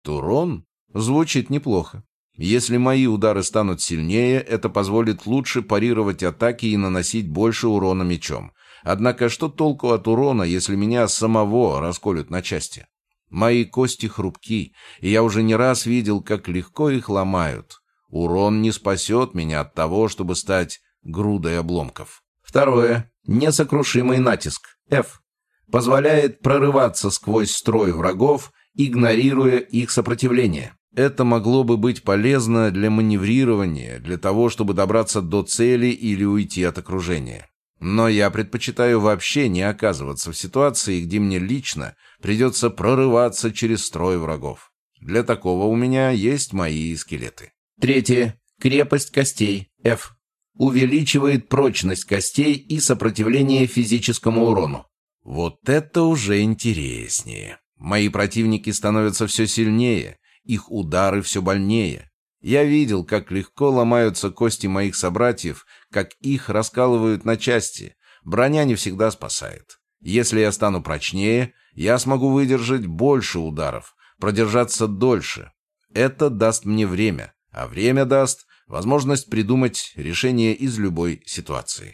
Урон? Звучит неплохо. Если мои удары станут сильнее, это позволит лучше парировать атаки и наносить больше урона мечом. Однако что толку от урона, если меня самого расколют на части? Мои кости хрупки, и я уже не раз видел, как легко их ломают. Урон не спасет меня от того, чтобы стать грудой обломков. Второе. Несокрушимый натиск. F. Позволяет прорываться сквозь строй врагов, игнорируя их сопротивление. Это могло бы быть полезно для маневрирования, для того, чтобы добраться до цели или уйти от окружения. Но я предпочитаю вообще не оказываться в ситуации, где мне лично придется прорываться через строй врагов. Для такого у меня есть мои скелеты. Третье. Крепость костей. F. Увеличивает прочность костей и сопротивление физическому урону. Вот это уже интереснее. Мои противники становятся все сильнее, их удары все больнее. Я видел, как легко ломаются кости моих собратьев, как их раскалывают на части. Броня не всегда спасает. Если я стану прочнее, я смогу выдержать больше ударов, продержаться дольше. Это даст мне время, а время даст возможность придумать решение из любой ситуации.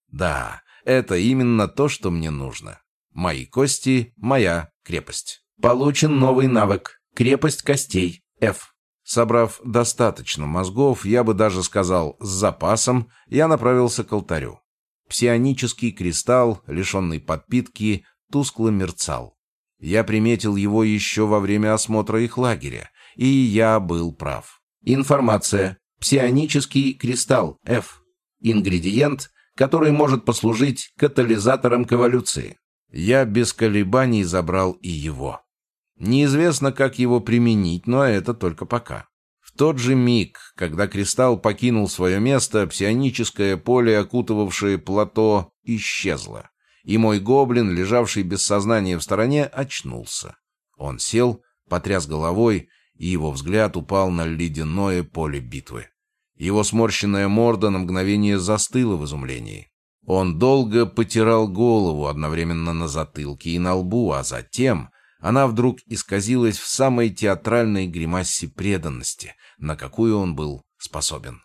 Да, это именно то, что мне нужно. Мои кости — моя крепость. Получен новый навык. Крепость костей. F. Собрав достаточно мозгов, я бы даже сказал с запасом, я направился к алтарю. Псионический кристалл, лишенный подпитки, тускло мерцал. Я приметил его еще во время осмотра их лагеря, и я был прав. Информация. Псионический кристалл. F. Ингредиент, который может послужить катализатором к эволюции. Я без колебаний забрал и его. Неизвестно, как его применить, но это только пока. В тот же миг, когда кристалл покинул свое место, псионическое поле, окутывавшее плато, исчезло. И мой гоблин, лежавший без сознания в стороне, очнулся. Он сел, потряс головой, и его взгляд упал на ледяное поле битвы. Его сморщенная морда на мгновение застыла в изумлении. Он долго потирал голову одновременно на затылке и на лбу, а затем она вдруг исказилась в самой театральной гримасе преданности, на какую он был способен.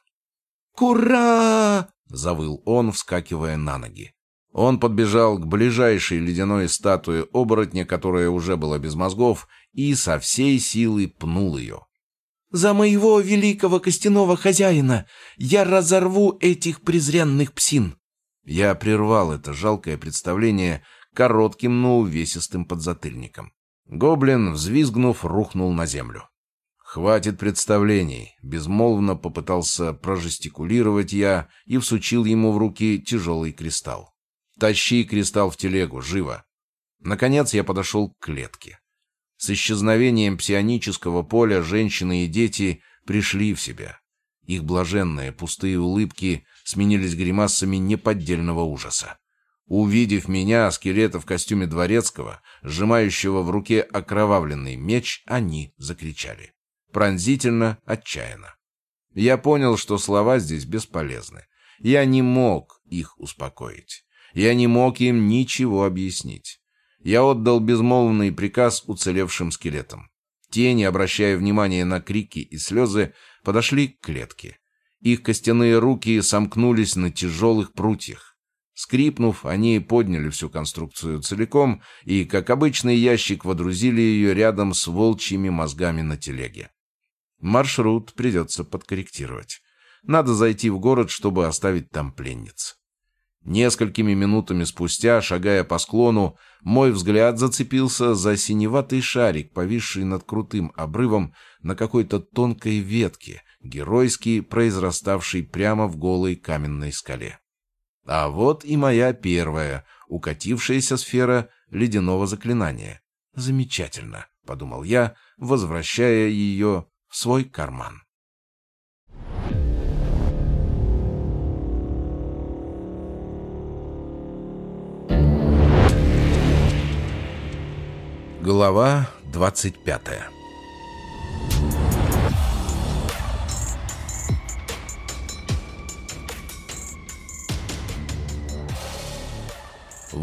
«Кура!» — завыл он, вскакивая на ноги. Он подбежал к ближайшей ледяной статуе оборотня, которая уже была без мозгов, и со всей силы пнул ее. «За моего великого костяного хозяина! Я разорву этих презренных псин!» Я прервал это жалкое представление коротким, но увесистым подзатыльником. Гоблин, взвизгнув, рухнул на землю. «Хватит представлений!» — безмолвно попытался прожестикулировать я и всучил ему в руки тяжелый кристалл. «Тащи кристалл в телегу, живо!» Наконец я подошел к клетке. С исчезновением псионического поля женщины и дети пришли в себя. Их блаженные пустые улыбки сменились гримасами неподдельного ужаса. Увидев меня, скелета в костюме дворецкого, сжимающего в руке окровавленный меч, они закричали. Пронзительно, отчаянно. Я понял, что слова здесь бесполезны. Я не мог их успокоить. Я не мог им ничего объяснить. Я отдал безмолвный приказ уцелевшим скелетам. Те, не обращая внимания на крики и слезы, подошли к клетке. Их костяные руки сомкнулись на тяжелых прутьях. Скрипнув, они подняли всю конструкцию целиком и, как обычный ящик, водрузили ее рядом с волчьими мозгами на телеге. Маршрут придется подкорректировать. Надо зайти в город, чтобы оставить там пленниц. Несколькими минутами спустя, шагая по склону, мой взгляд зацепился за синеватый шарик, повисший над крутым обрывом на какой-то тонкой ветке, геройски произраставшей прямо в голой каменной скале. А вот и моя первая, укатившаяся сфера ледяного заклинания. «Замечательно», — подумал я, возвращая ее в свой карман. Глава 25.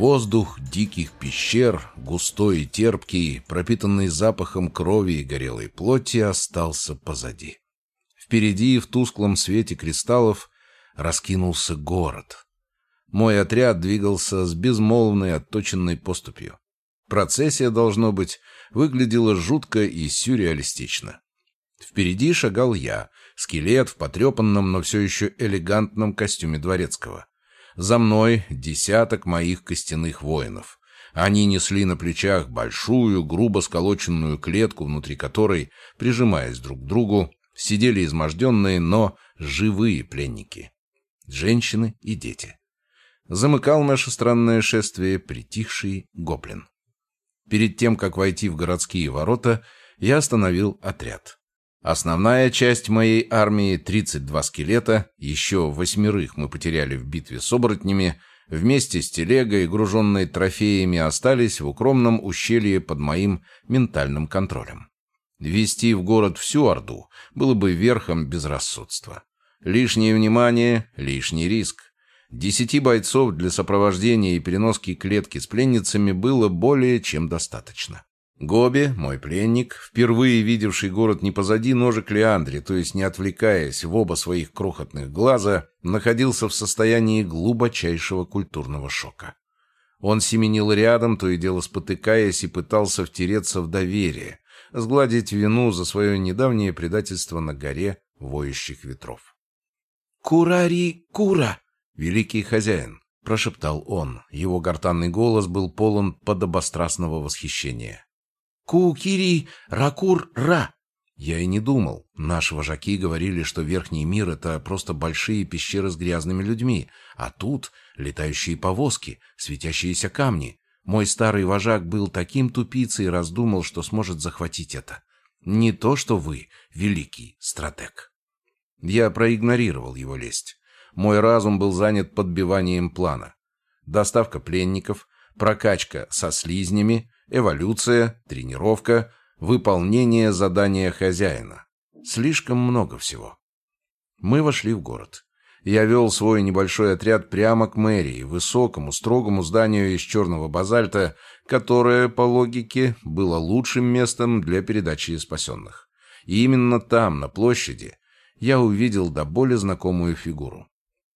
Воздух диких пещер, густой и терпкий, пропитанный запахом крови и горелой плоти, остался позади. Впереди, в тусклом свете кристаллов, раскинулся город. Мой отряд двигался с безмолвной, отточенной поступью. Процессия, должно быть, выглядела жутко и сюрреалистично. Впереди шагал я, скелет в потрепанном, но все еще элегантном костюме дворецкого. За мной десяток моих костяных воинов. Они несли на плечах большую, грубо сколоченную клетку, внутри которой, прижимаясь друг к другу, сидели изможденные, но живые пленники. Женщины и дети. Замыкал наше странное шествие притихший гоблин. Перед тем, как войти в городские ворота, я остановил отряд. Основная часть моей армии, 32 скелета, еще 8 мы потеряли в битве с оборотнями, вместе с телегой, груженной трофеями, остались в укромном ущелье под моим ментальным контролем. Вести в город всю орду было бы верхом безрассудства. Лишнее внимание, лишний риск. 10 бойцов для сопровождения и переноски клетки с пленницами было более чем достаточно. Гоби, мой пленник, впервые видевший город не позади ножек Леандри, то есть не отвлекаясь в оба своих крохотных глаза, находился в состоянии глубочайшего культурного шока. Он семенил рядом, то и дело спотыкаясь, и пытался втереться в доверие, сгладить вину за свое недавнее предательство на горе воющих ветров. «Курари-кура, великий хозяин!» — прошептал он. Его гортанный голос был полон подобострастного восхищения. «Кукири ракур-ра!» Я и не думал. Наши вожаки говорили, что Верхний мир — это просто большие пещеры с грязными людьми, а тут летающие повозки, светящиеся камни. Мой старый вожак был таким тупицей и раздумал, что сможет захватить это. Не то, что вы, великий стратег. Я проигнорировал его лесть. Мой разум был занят подбиванием плана. Доставка пленников, прокачка со слизнями, эволюция, тренировка, выполнение задания хозяина. Слишком много всего. Мы вошли в город. Я вел свой небольшой отряд прямо к мэрии, высокому, строгому зданию из черного базальта, которое, по логике, было лучшим местом для передачи спасенных. И именно там, на площади, я увидел до боли знакомую фигуру.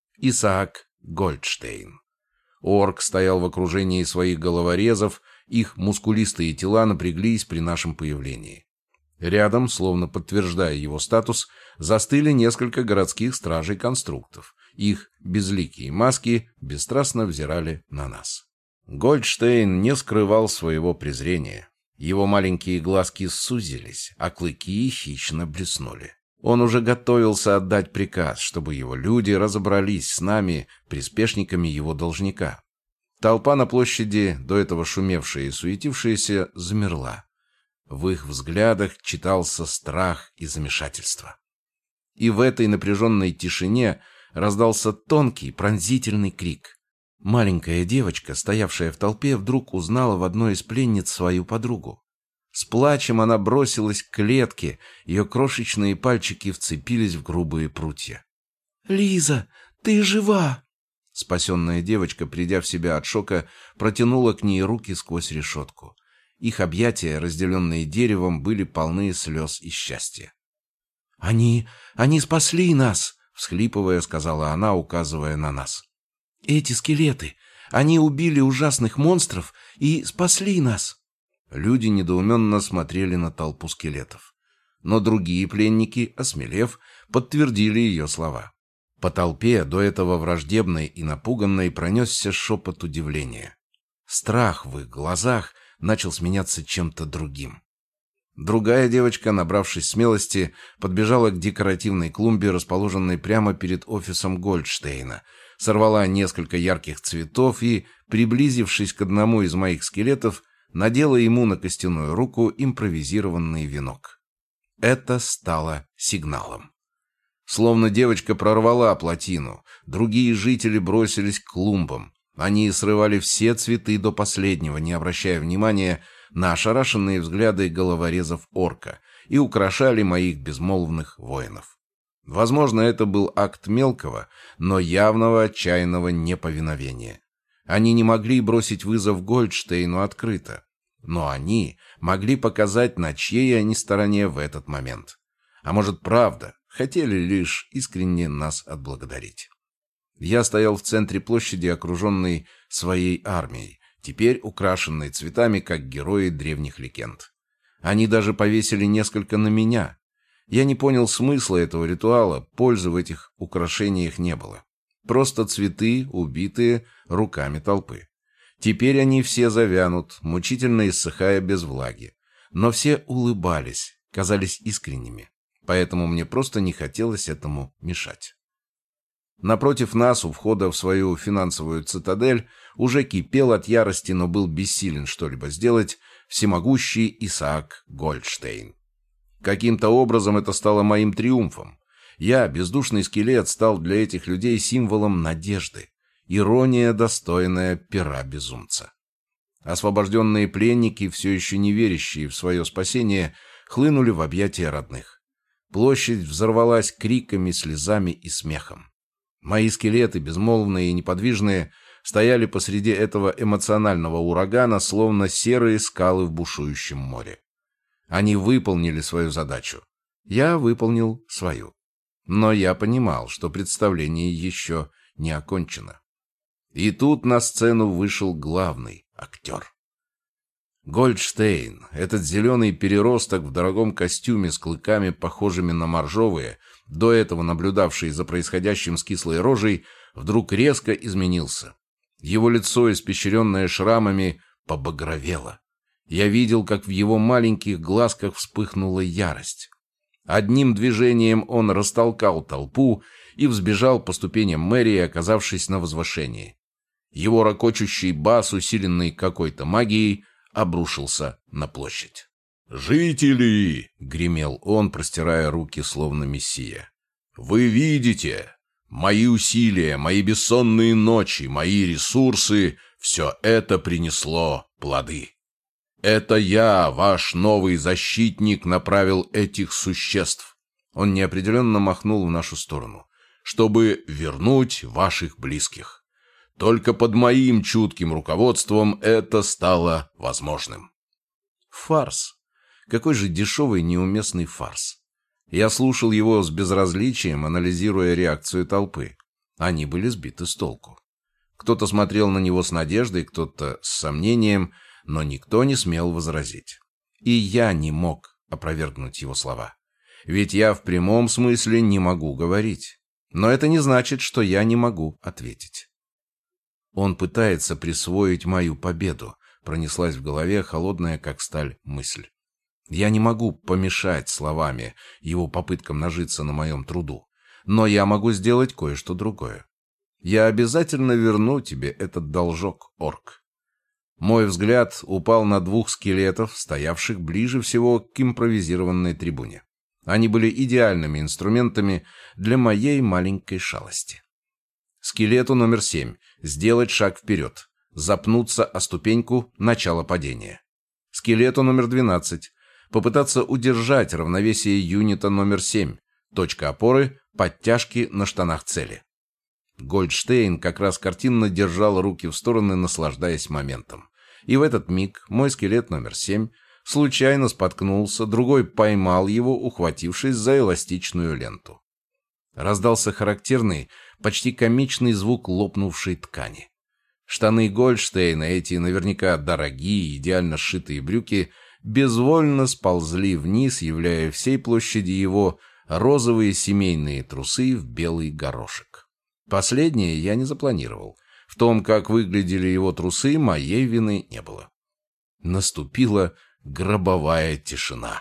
Исаак Гольдштейн. Орк стоял в окружении своих головорезов, их мускулистые тела напряглись при нашем появлении. Рядом, словно подтверждая его статус, застыли несколько городских стражей-конструктов. Их безликие маски бесстрастно взирали на нас. Гольдштейн не скрывал своего презрения. Его маленькие глазки сузились, а клыки хищно блеснули. Он уже готовился отдать приказ, чтобы его люди разобрались с нами, приспешниками его должника. Толпа на площади, до этого шумевшая и суетившаяся, замерла. В их взглядах читался страх и замешательство. И в этой напряженной тишине раздался тонкий, пронзительный крик. Маленькая девочка, стоявшая в толпе, вдруг узнала в одной из пленниц свою подругу. С плачем она бросилась к клетке, ее крошечные пальчики вцепились в грубые прутья. «Лиза, ты жива!» Спасенная девочка, придя в себя от шока, протянула к ней руки сквозь решетку. Их объятия, разделенные деревом, были полны слез и счастья. «Они спасли нас!» — всхлипывая, сказала она, указывая на нас. «Эти скелеты, они убили ужасных монстров и спасли нас!» Люди недоуменно смотрели на толпу скелетов. Но другие пленники, осмелев, подтвердили ее слова. По толпе, до этого враждебной и напуганной, пронесся шепот удивления. Страх в их глазах начал сменяться чем-то другим. Другая девочка, набравшись смелости, подбежала к декоративной клумбе, расположенной прямо перед офисом Гольдштейна, сорвала несколько ярких цветов и, приблизившись к одному из моих скелетов, надела ему на костяную руку импровизированный венок. Это стало сигналом. Словно девочка прорвала плотину, другие жители бросились к клумбам. Они срывали все цветы до последнего, не обращая внимания на ошарашенные взгляды головорезов орка, и украшали моих безмолвных воинов. Возможно, это был акт мелкого, но явного отчаянного неповиновения. Они не могли бросить вызов Гольдштейну открыто, но они могли показать, на чьей они стороне в этот момент. А может, правда, хотели лишь искренне нас отблагодарить. Я стоял в центре площади, окруженный своей армией, теперь украшенной цветами, как герои древних легенд. Они даже повесили несколько на меня. Я не понял смысла этого ритуала, пользы в этих украшениях не было. Просто цветы, убитые руками толпы. Теперь они все завянут, мучительно иссыхая без влаги. Но все улыбались, казались искренними. Поэтому мне просто не хотелось этому мешать. Напротив нас, у входа в свою финансовую цитадель, уже кипел от ярости, но был бессилен что-либо сделать, всемогущий Исаак Гольдштейн. Каким-то образом это стало моим триумфом. Я, бездушный скелет, стал для этих людей символом надежды. Ирония, достойная пера безумца. Освобожденные пленники, все еще не верящие в свое спасение, хлынули в объятия родных. Площадь взорвалась криками, слезами и смехом. Мои скелеты, безмолвные и неподвижные, стояли посреди этого эмоционального урагана, словно серые скалы в бушующем море. Они выполнили свою задачу. Я выполнил свою. Но я понимал, что представление еще не окончено. И тут на сцену вышел главный актер. Гольдштейн, этот зеленый переросток в дорогом костюме с клыками, похожими на моржовые, до этого наблюдавший за происходящим с кислой рожей, вдруг резко изменился. Его лицо, испещренное шрамами, побагровело. Я видел, как в его маленьких глазках вспыхнула ярость. Одним движением он растолкал толпу и взбежал по ступеням мэрии, оказавшись на возвышении. Его ракочущий бас, усиленный какой-то магией, обрушился на площадь. «Жители!» — гремел он, простирая руки, словно мессия. «Вы видите? Мои усилия, мои бессонные ночи, мои ресурсы — все это принесло плоды. Это я, ваш новый защитник, направил этих существ». Он неопределенно махнул в нашу сторону. «Чтобы вернуть ваших близких. Только под моим чутким руководством это стало возможным». Фарс. Какой же дешевый, неуместный фарс. Я слушал его с безразличием, анализируя реакцию толпы. Они были сбиты с толку. Кто-то смотрел на него с надеждой, кто-то с сомнением, но никто не смел возразить. И я не мог опровергнуть его слова. Ведь я в прямом смысле не могу говорить. Но это не значит, что я не могу ответить. Он пытается присвоить мою победу, пронеслась в голове холодная, как сталь, мысль. Я не могу помешать словами его попыткам нажиться на моем труду, но я могу сделать кое-что другое. Я обязательно верну тебе этот должок, орк. Мой взгляд упал на двух скелетов, стоявших ближе всего к импровизированной трибуне. Они были идеальными инструментами для моей маленькой шалости. Скелету номер 7. Сделать шаг вперед. Запнуться о ступеньку, начало падения. Скелету номер 12. Попытаться удержать равновесие юнита номер 7. Точка опоры – подтяжки на штанах цели. Гольдштейн как раз картинно держал руки в стороны, наслаждаясь моментом. И в этот миг мой скелет номер 7 случайно споткнулся, другой поймал его, ухватившись за эластичную ленту. Раздался характерный, почти комичный звук лопнувшей ткани. Штаны Гольдштейна, эти наверняка дорогие, идеально сшитые брюки, безвольно сползли вниз, являя всей площади его розовые семейные трусы в белый горошек. Последнее я не запланировал. В том, как выглядели его трусы, моей вины не было. Наступила гробовая тишина.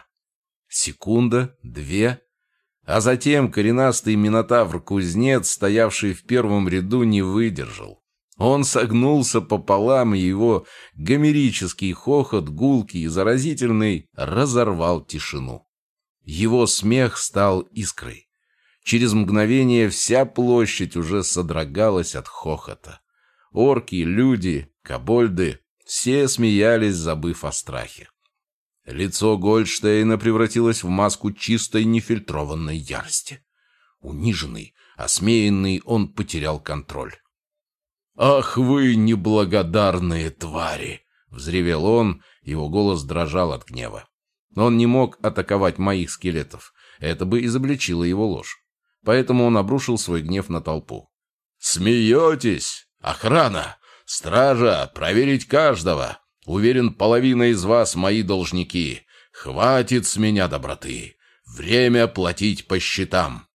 Секунда, две, а затем коренастый минотавр-кузнец, стоявший в первом ряду, не выдержал. Он согнулся пополам, и его гомерический хохот, гулкий и заразительный, разорвал тишину. Его смех стал искрой. Через мгновение вся площадь уже содрогалась от хохота. Орки, люди, кобольды — все смеялись, забыв о страхе. Лицо Гольдштейна превратилось в маску чистой нефильтрованной ярости. Униженный, осмеянный, он потерял контроль. «Ах вы, неблагодарные твари!» — взревел он, его голос дрожал от гнева. Он не мог атаковать моих скелетов, это бы изобличило его ложь. Поэтому он обрушил свой гнев на толпу. «Смеетесь? Охрана! Стража! Проверить каждого! Уверен, половина из вас мои должники. Хватит с меня доброты! Время платить по счетам!»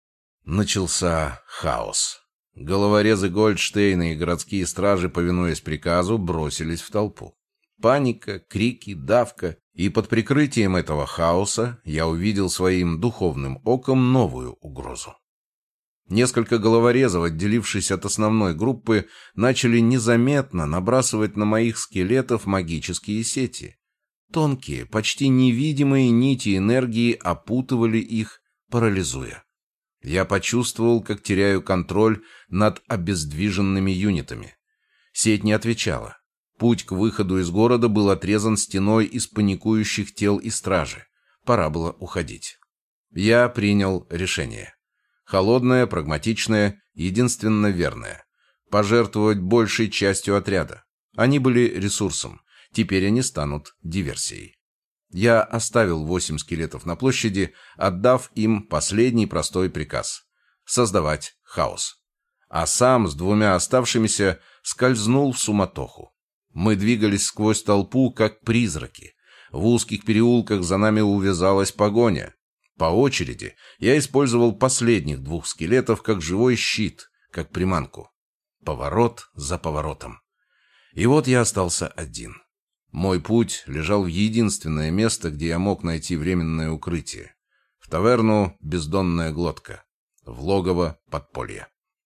Начался хаос. Головорезы Гольдштейна и городские стражи, повинуясь приказу, бросились в толпу. Паника, крики, давка. И под прикрытием этого хаоса я увидел своим духовным оком новую угрозу. Несколько головорезов, отделившись от основной группы, начали незаметно набрасывать на моих скелетов магические сети. Тонкие, почти невидимые нити энергии опутывали их, парализуя. Я почувствовал, как теряю контроль над обездвиженными юнитами. Сеть не отвечала. Путь к выходу из города был отрезан стеной из паникующих тел и стражи. Пора было уходить. Я принял решение. Холодное, прагматичное, единственно верное. Пожертвовать большей частью отряда. Они были ресурсом. Теперь они станут диверсией. Я оставил 8 скелетов на площади, отдав им последний простой приказ — создавать хаос. А сам с 2 оставшимися скользнул в суматоху. Мы двигались сквозь толпу, как призраки. В узких переулках за нами увязалась погоня. По очереди я использовал последних 2 скелетов как живой щит, как приманку. Поворот за поворотом. И вот я остался один. Мой путь лежал в единственное место, где я мог найти временное укрытие. В таверну «Бездонная глотка», в логово подполья.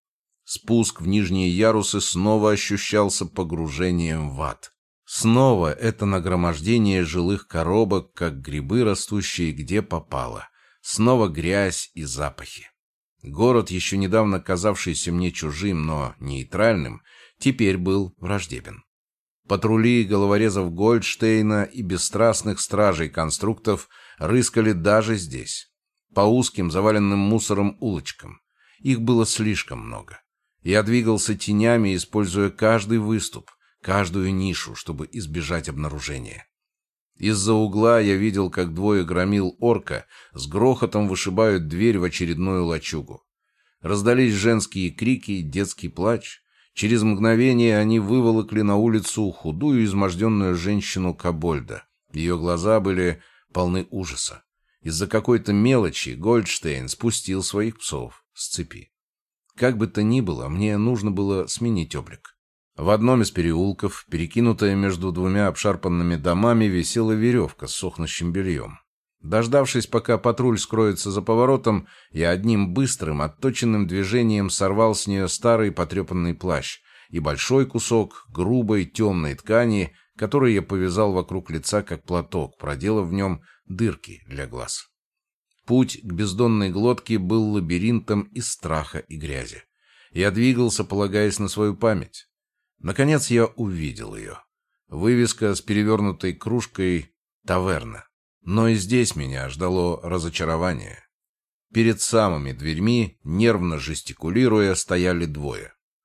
Спуск в нижние ярусы снова ощущался погружением в ад. Снова это нагромождение жилых коробок, как грибы, растущие где попало. Снова грязь и запахи. Город, еще недавно казавшийся мне чужим, но нейтральным, теперь был враждебен. Патрули головорезов Гольдштейна и бесстрастных стражей конструктов рыскали даже здесь, по узким, заваленным мусором улочкам. Их было слишком много. Я двигался тенями, используя каждый выступ, каждую нишу, чтобы избежать обнаружения. Из-за угла я видел, как 2 громил орка с грохотом вышибают дверь в очередную лачугу. Раздались женские крики, детский плач. Через мгновение они выволокли на улицу худую, изможденную женщину-кобольда. Ее глаза были полны ужаса. Из-за какой-то мелочи Гольдштейн спустил своих псов с цепи. Как бы то ни было, мне нужно было сменить облик. В одном из переулков, перекинутая между 2 обшарпанными домами, висела веревка с сохнущим бельем. Дождавшись, пока патруль скроется за поворотом, я одним быстрым, отточенным движением сорвал с нее старый потрепанный плащ и большой кусок грубой темной ткани, который я повязал вокруг лица как платок, проделав в нем дырки для глаз. Путь к бездонной глотке был лабиринтом из страха и грязи. Я двигался, полагаясь на свою память. Наконец я увидел ее. Вывеска с перевернутой кружкой «Таверна». Но и здесь меня ждало разочарование. Перед самыми дверьми, нервно жестикулируя, стояли 2.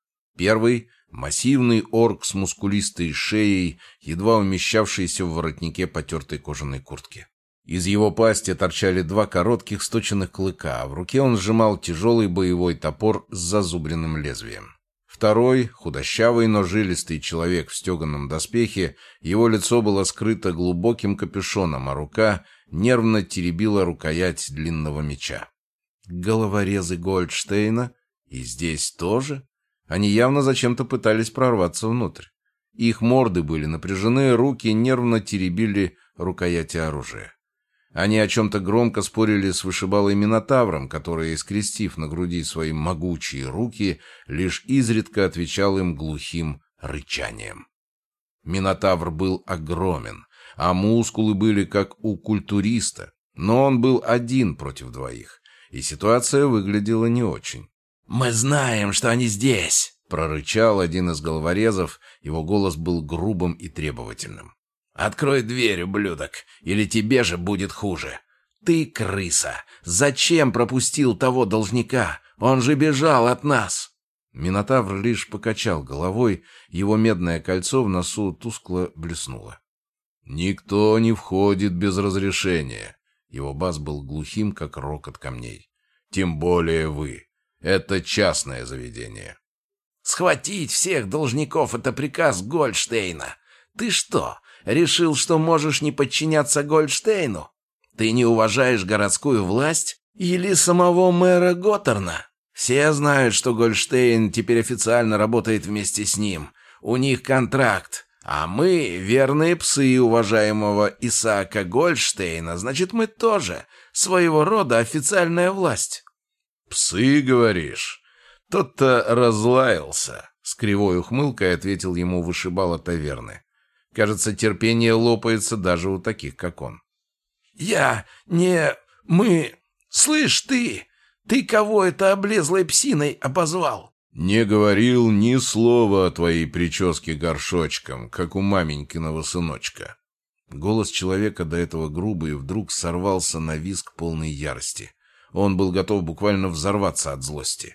Первый — массивный орк с мускулистой шеей, едва умещавшийся в воротнике потертой кожаной куртки. Из его пасти торчали 2 коротких сточенных клыка, а в руке он сжимал тяжелый боевой топор с зазубренным лезвием. Второй, худощавый, но жилистый человек в стеганом доспехе, его лицо было скрыто глубоким капюшоном, а рука нервно теребила рукоять длинного меча. Головорезы Гольдштейна? И здесь тоже? Они явно зачем-то пытались прорваться внутрь. Их морды были напряжены, руки нервно теребили рукояти оружия. Они о чем-то громко спорили с вышибалой Минотавром, который, скрестив на груди свои могучие руки, лишь изредка отвечал им глухим рычанием. Минотавр был огромен, а мускулы были как у культуриста, но он был один против 2, и ситуация выглядела не очень. «Мы знаем, что они здесь!» — прорычал один из головорезов, его голос был грубым и требовательным. «Открой дверь, ублюдок, или тебе же будет хуже. Ты крыса. Зачем пропустил того должника? Он же бежал от нас!» Минотавр лишь покачал головой, его медное кольцо в носу тускло блеснуло. «Никто не входит без разрешения». Его бас был глухим, как рокот камней. «Тем более вы. Это частное заведение». «Схватить всех должников — это приказ Гольдштейна. Ты что, решил, что можешь не подчиняться Гольдштейну? Ты не уважаешь городскую власть или самого мэра Готтерна? Все знают, что Гольдштейн теперь официально работает вместе с ним. У них контракт. А мы верные псы уважаемого Исаака Гольдштейна, значит, мы тоже своего рода официальная власть». «Псы, говоришь? Тот-то разлаялся», — с кривой ухмылкой ответил ему вышибала таверны. Кажется, терпение лопается даже у таких, как он. Мы... Слышь, ты кого это облезлой псиной обозвал?» «Не говорил ни слова о твоей прическе горшочком, как у маменькиного сыночка». Голос человека, до этого грубый, вдруг сорвался на визг полной ярости. Он был готов буквально взорваться от злости.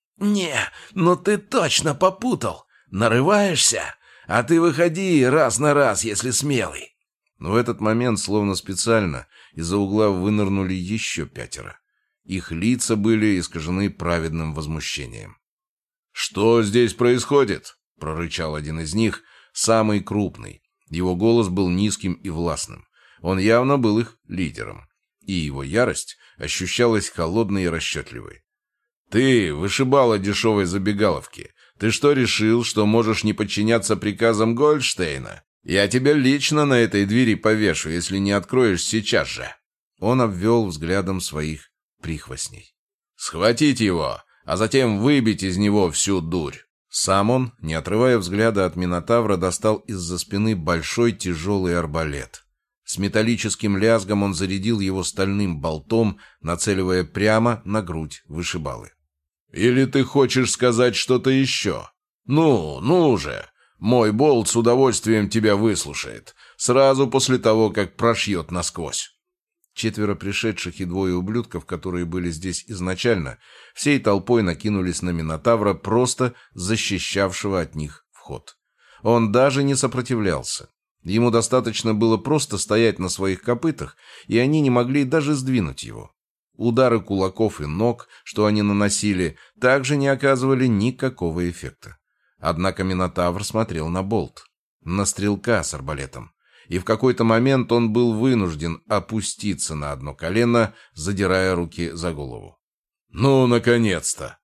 Ну ты точно попутал. Нарываешься? А ты выходи раз на раз, если смелый». Но в этот момент, словно специально, из-за угла вынырнули еще 5. Их лица были искажены праведным возмущением. «Что здесь происходит?» — прорычал один из них, самый крупный. Его голос был низким и властным. Он явно был их лидером. И его ярость ощущалась холодной и расчетливой. «Ты, вышибала дешевой забегаловки, ты что решил, что можешь не подчиняться приказам Гольдштейна? Я тебя лично на этой двери повешу, если не откроешь сейчас же». Он обвел взглядом своих прихвостней. «Схватить его, а затем выбить из него всю дурь». Сам он, не отрывая взгляда от Минотавра, достал из-за спины большой тяжелый арбалет. С металлическим лязгом он зарядил его стальным болтом, нацеливая прямо на грудь вышибалы. «Или ты хочешь сказать что-то еще? Ну же! Мой болт с удовольствием тебя выслушает, сразу после того, как прошьет насквозь». 4 пришедших и 2 ублюдков, которые были здесь изначально, всей толпой накинулись на Минотавра, просто защищавшего от них вход. Он даже не сопротивлялся. Ему достаточно было просто стоять на своих копытах, и они не могли даже сдвинуть его. Удары кулаков и ног, что они наносили, также не оказывали никакого эффекта. Однако Минотавр смотрел на болт, на стрелка с арбалетом. И в какой-то момент он был вынужден опуститься на одно колено, задирая руки за голову. «Ну, наконец-то!»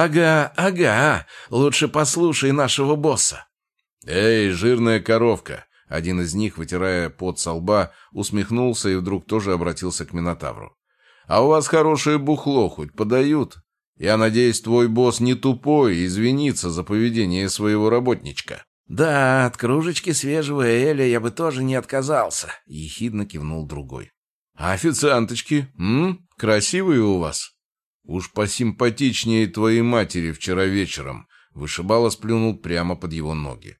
Ага, лучше послушай нашего босса». «Эй, жирная коровка!» Один из них, вытирая пот со лба, усмехнулся и вдруг тоже обратился к Минотавру. «А у вас хорошее бухло хоть подают? Я надеюсь, твой босс не тупой и извинится за поведение своего работничка». «Да, от кружечки свежего эля я бы тоже не отказался», — ехидно кивнул другой. «А официанточки, красивые у вас?» «Уж посимпатичнее твоей матери вчера вечером», — вышибала сплюнул прямо под его ноги.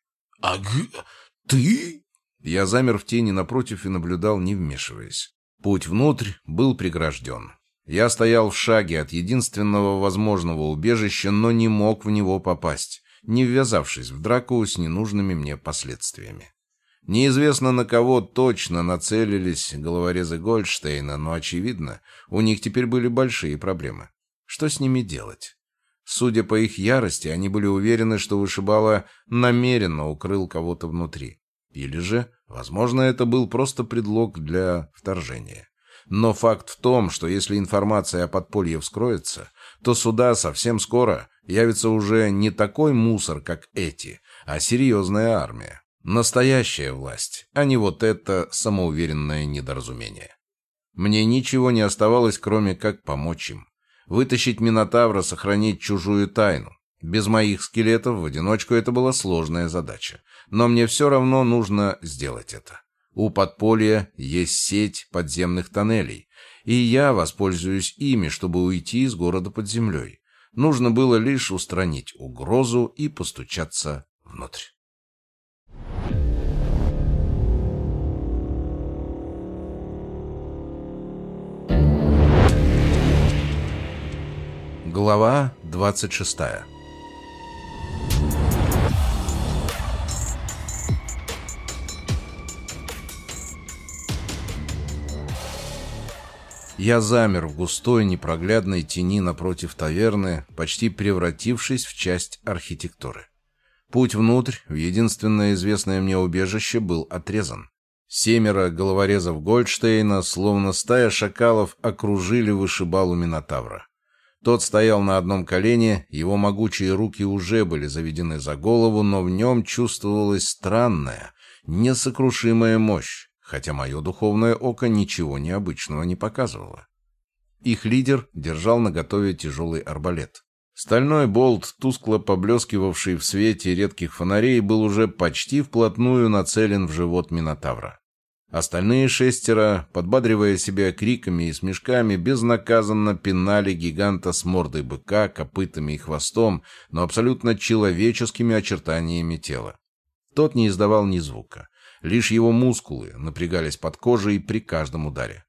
Ты?» Я замер в тени напротив и наблюдал, не вмешиваясь. Путь внутрь был прегражден. Я стоял в шаге от единственного возможного убежища, но не мог в него попасть, не ввязавшись в драку с ненужными мне последствиями. Неизвестно, на кого точно нацелились головорезы Гольдштейна, но, очевидно, у них теперь были большие проблемы. Что с ними делать? Судя по их ярости, они были уверены, что вышибала намеренно укрыл кого-то внутри. Или же, возможно, это был просто предлог для вторжения. Но факт в том, что если информация о подполье вскроется, то сюда совсем скоро явится уже не такой мусор, как эти, а серьезная армия. Настоящая власть, а не вот это самоуверенное недоразумение. Мне ничего не оставалось, кроме как помочь им. Вытащить Минотавра, сохранить чужую тайну. Без моих скелетов в одиночку это была сложная задача. Но мне все равно нужно сделать это. У подполья есть сеть подземных тоннелей, и я воспользуюсь ими, чтобы уйти из города под землей. Нужно было лишь устранить угрозу и постучаться внутрь. Глава 26. Я замер в густой непроглядной тени напротив таверны, почти превратившись в часть архитектуры. Путь внутрь, в единственное известное мне убежище, был отрезан. 7 головорезов Гольдштейна, словно стая шакалов, окружили вышибалу Минотавра. Тот стоял на одном колене, его могучие руки уже были заведены за голову, но в нем чувствовалась странная, несокрушимая мощь, хотя мое духовное око ничего необычного не показывало. Их лидер держал наготове тяжелый арбалет. Стальной болт, тускло поблескивавший в свете редких фонарей, был уже почти вплотную нацелен в живот Минотавра. Остальные 6, подбадривая себя криками и смешками, безнаказанно пинали гиганта с мордой быка, копытами и хвостом, но абсолютно человеческими очертаниями тела. Тот не издавал ни звука. Лишь его мускулы напрягались под кожей при каждом ударе.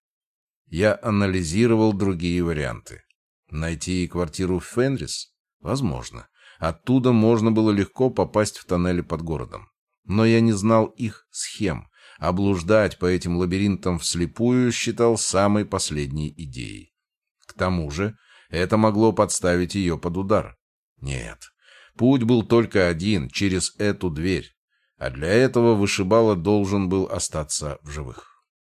Я анализировал другие варианты. Найти квартиру в Фенрис? Возможно. Оттуда можно было легко попасть в тоннели под городом. Но я не знал их схем. А блуждать по этим лабиринтам вслепую считал самой последней идеей. К тому же это могло подставить ее под удар. Нет, путь был только один, через эту дверь. А для этого вышибала должен был остаться в живых.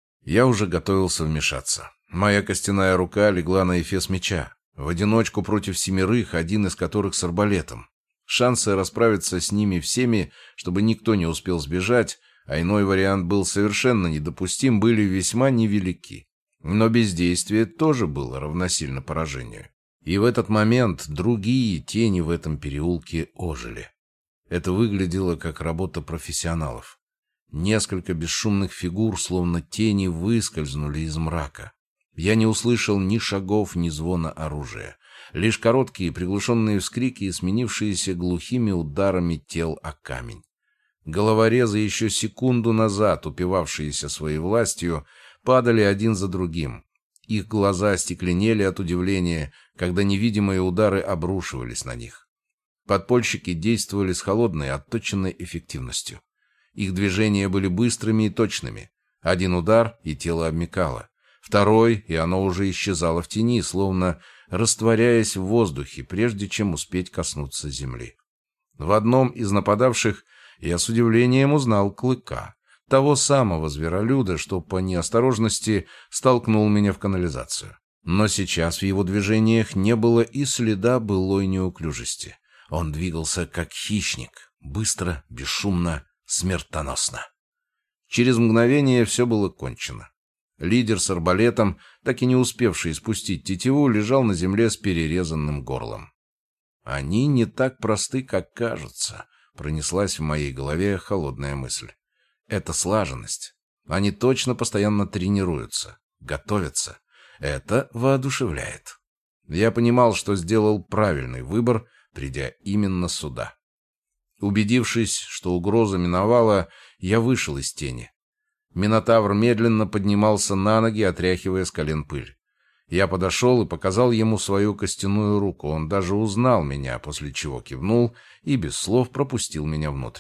Я уже готовился вмешаться. Моя костяная рука легла на эфес меча. В одиночку против 7, один из которых с арбалетом. Шансы расправиться с ними всеми, чтобы никто не успел сбежать, а иной вариант был совершенно недопустим, были весьма невелики. Но бездействие тоже было равносильно поражению. И в этот момент другие тени в этом переулке ожили. Это выглядело как работа профессионалов. Несколько бесшумных фигур, словно тени, выскользнули из мрака. Я не услышал ни шагов, ни звона оружия. Лишь короткие приглушенные вскрики, сменившиеся глухими ударами тел о камень. Головорезы, еще секунду назад упивавшиеся своей властью, падали один за другим. Их глаза остекленели от удивления, когда невидимые удары обрушивались на них. Подпольщики действовали с холодной, отточенной эффективностью. Их движения были быстрыми и точными. Один удар, и тело обмякало. Второй, и оно уже исчезало в тени, словно растворяясь в воздухе, прежде чем успеть коснуться земли. В одном из нападавших я с удивлением узнал Клыка, того самого зверолюда, что по неосторожности столкнул меня в канализацию. Но сейчас в его движениях не было и следа былой неуклюжести. Он двигался как хищник, быстро, бесшумно, смертоносно. Через мгновение все было кончено. Лидер с арбалетом, так и не успевший спустить тетиву, лежал на земле с перерезанным горлом. «Они не так просты, как кажутся», — пронеслась в моей голове холодная мысль. «Это слаженность. Они точно постоянно тренируются, готовятся. Это воодушевляет». Я понимал, что сделал правильный выбор, придя именно сюда. Убедившись, что угроза миновала, я вышел из тени. Минотавр медленно поднимался на ноги, отряхивая с колен пыль. Я подошел и показал ему свою костяную руку. Он даже узнал меня, после чего кивнул и без слов пропустил меня внутрь.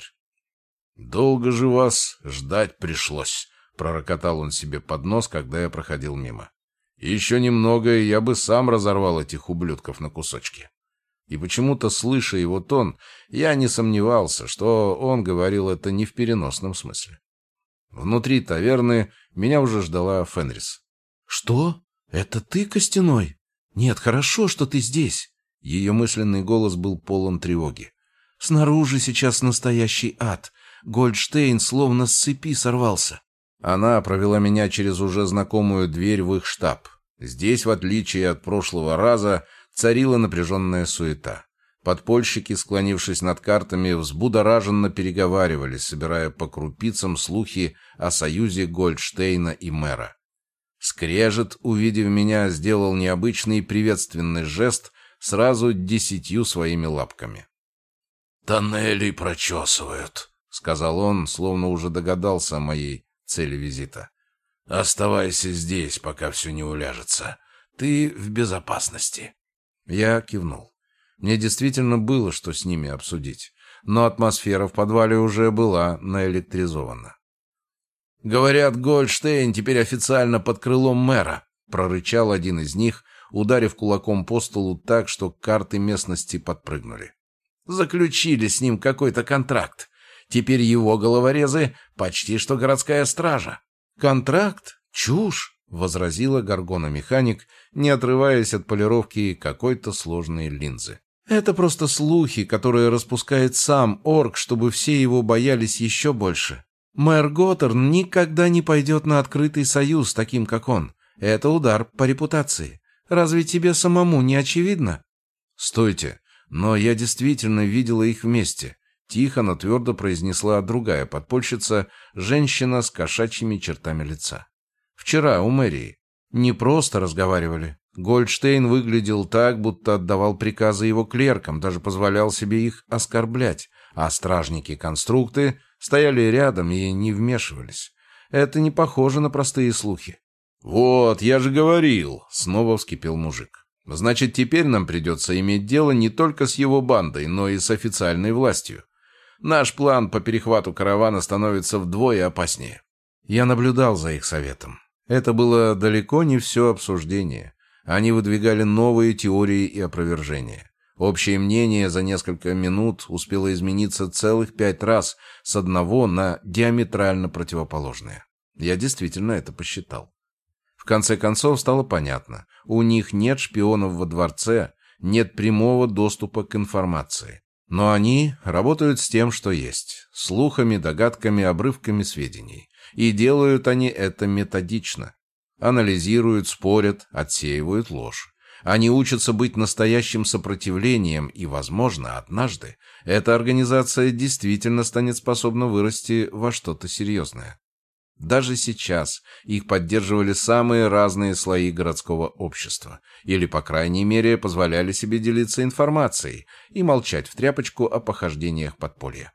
«Долго же вас ждать пришлось», — пророкотал он себе под нос, когда я проходил мимо. «Еще немного, и я бы сам разорвал этих ублюдков на кусочки». И почему-то, слыша его тон, я не сомневался, что он говорил это не в переносном смысле. Внутри таверны меня уже ждала Фенрис. «Что? Это ты, Костяной? Нет, хорошо, что ты здесь». Ее мысленный голос был полон тревоги. «Снаружи сейчас настоящий ад. Гольдштейн словно с цепи сорвался». Она провела меня через уже знакомую дверь в их штаб. Здесь, в отличие от прошлого раза, царила напряженная суета. Подпольщики, склонившись над картами, взбудораженно переговаривались, собирая по крупицам слухи о союзе Гольдштейна и мэра. Скрежет, увидев меня, сделал необычный приветственный жест сразу 10 своими лапками. «Тоннели прочесывают», — сказал он, словно уже догадался о моей цели визита. «Оставайся здесь, пока все не уляжется. Ты в безопасности». Я кивнул. Мне действительно было что с ними обсудить, но атмосфера в подвале уже была наэлектризована. «Говорят, Гольдштейн теперь официально под крылом мэра», — прорычал один из них, ударив кулаком по столу так, что карты местности подпрыгнули. «Заключили с ним какой-то контракт. Теперь его головорезы почти что городская стража». «Контракт? Чушь!» — возразила Горгона-механик, не отрываясь от полировки какой-то сложной линзы. «Это просто слухи, которые распускает сам орк, чтобы все его боялись еще больше. Мэр Готтерн никогда не пойдет на открытый союз таким, как он. Это удар по репутации. Разве тебе самому не очевидно?» «Стойте, но я действительно видела их вместе», — тихо, но твердо произнесла другая подпольщица, женщина с кошачьими чертами лица. «Вчера у мэрии. Не просто разговаривали. Гольдштейн выглядел так, будто отдавал приказы его клеркам, даже позволял себе их оскорблять, а стражники-конструкты стояли рядом и не вмешивались. Это не похоже на простые слухи». «Вот, я же говорил», — снова вскипел мужик. «Значит, теперь нам придется иметь дело не только с его бандой, но и с официальной властью. Наш план по перехвату каравана становится вдвое опаснее». Я наблюдал за их советом. Это было далеко не все обсуждение. Они выдвигали новые теории и опровержения. Общее мнение за несколько минут успело измениться целых 5 раз с одного на диаметрально противоположное. Я действительно это посчитал. В конце концов стало понятно, у них нет шпионов во дворце, нет прямого доступа к информации. Но они работают с тем, что есть, слухами, догадками, обрывками сведений. И делают они это методично. Анализируют, спорят, отсеивают ложь. Они учатся быть настоящим сопротивлением, и, возможно, однажды эта организация действительно станет способна вырасти во что-то серьезное. Даже сейчас их поддерживали самые разные слои городского общества, или, по крайней мере, позволяли себе делиться информацией и молчать в тряпочку о похождениях подполья.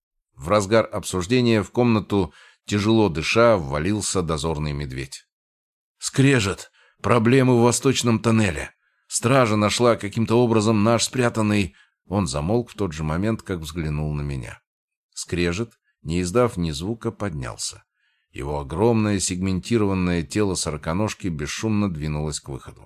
В разгар обсуждения в комнату, тяжело дыша, ввалился дозорный медведь. «Скрежет! Проблемы в восточном тоннеле! Стража нашла каким-то образом наш спрятанный...» Он замолк в тот же момент, как взглянул на меня. Скрежет, не издав ни звука, поднялся. Его огромное сегментированное тело сороконожки бесшумно двинулось к выходу.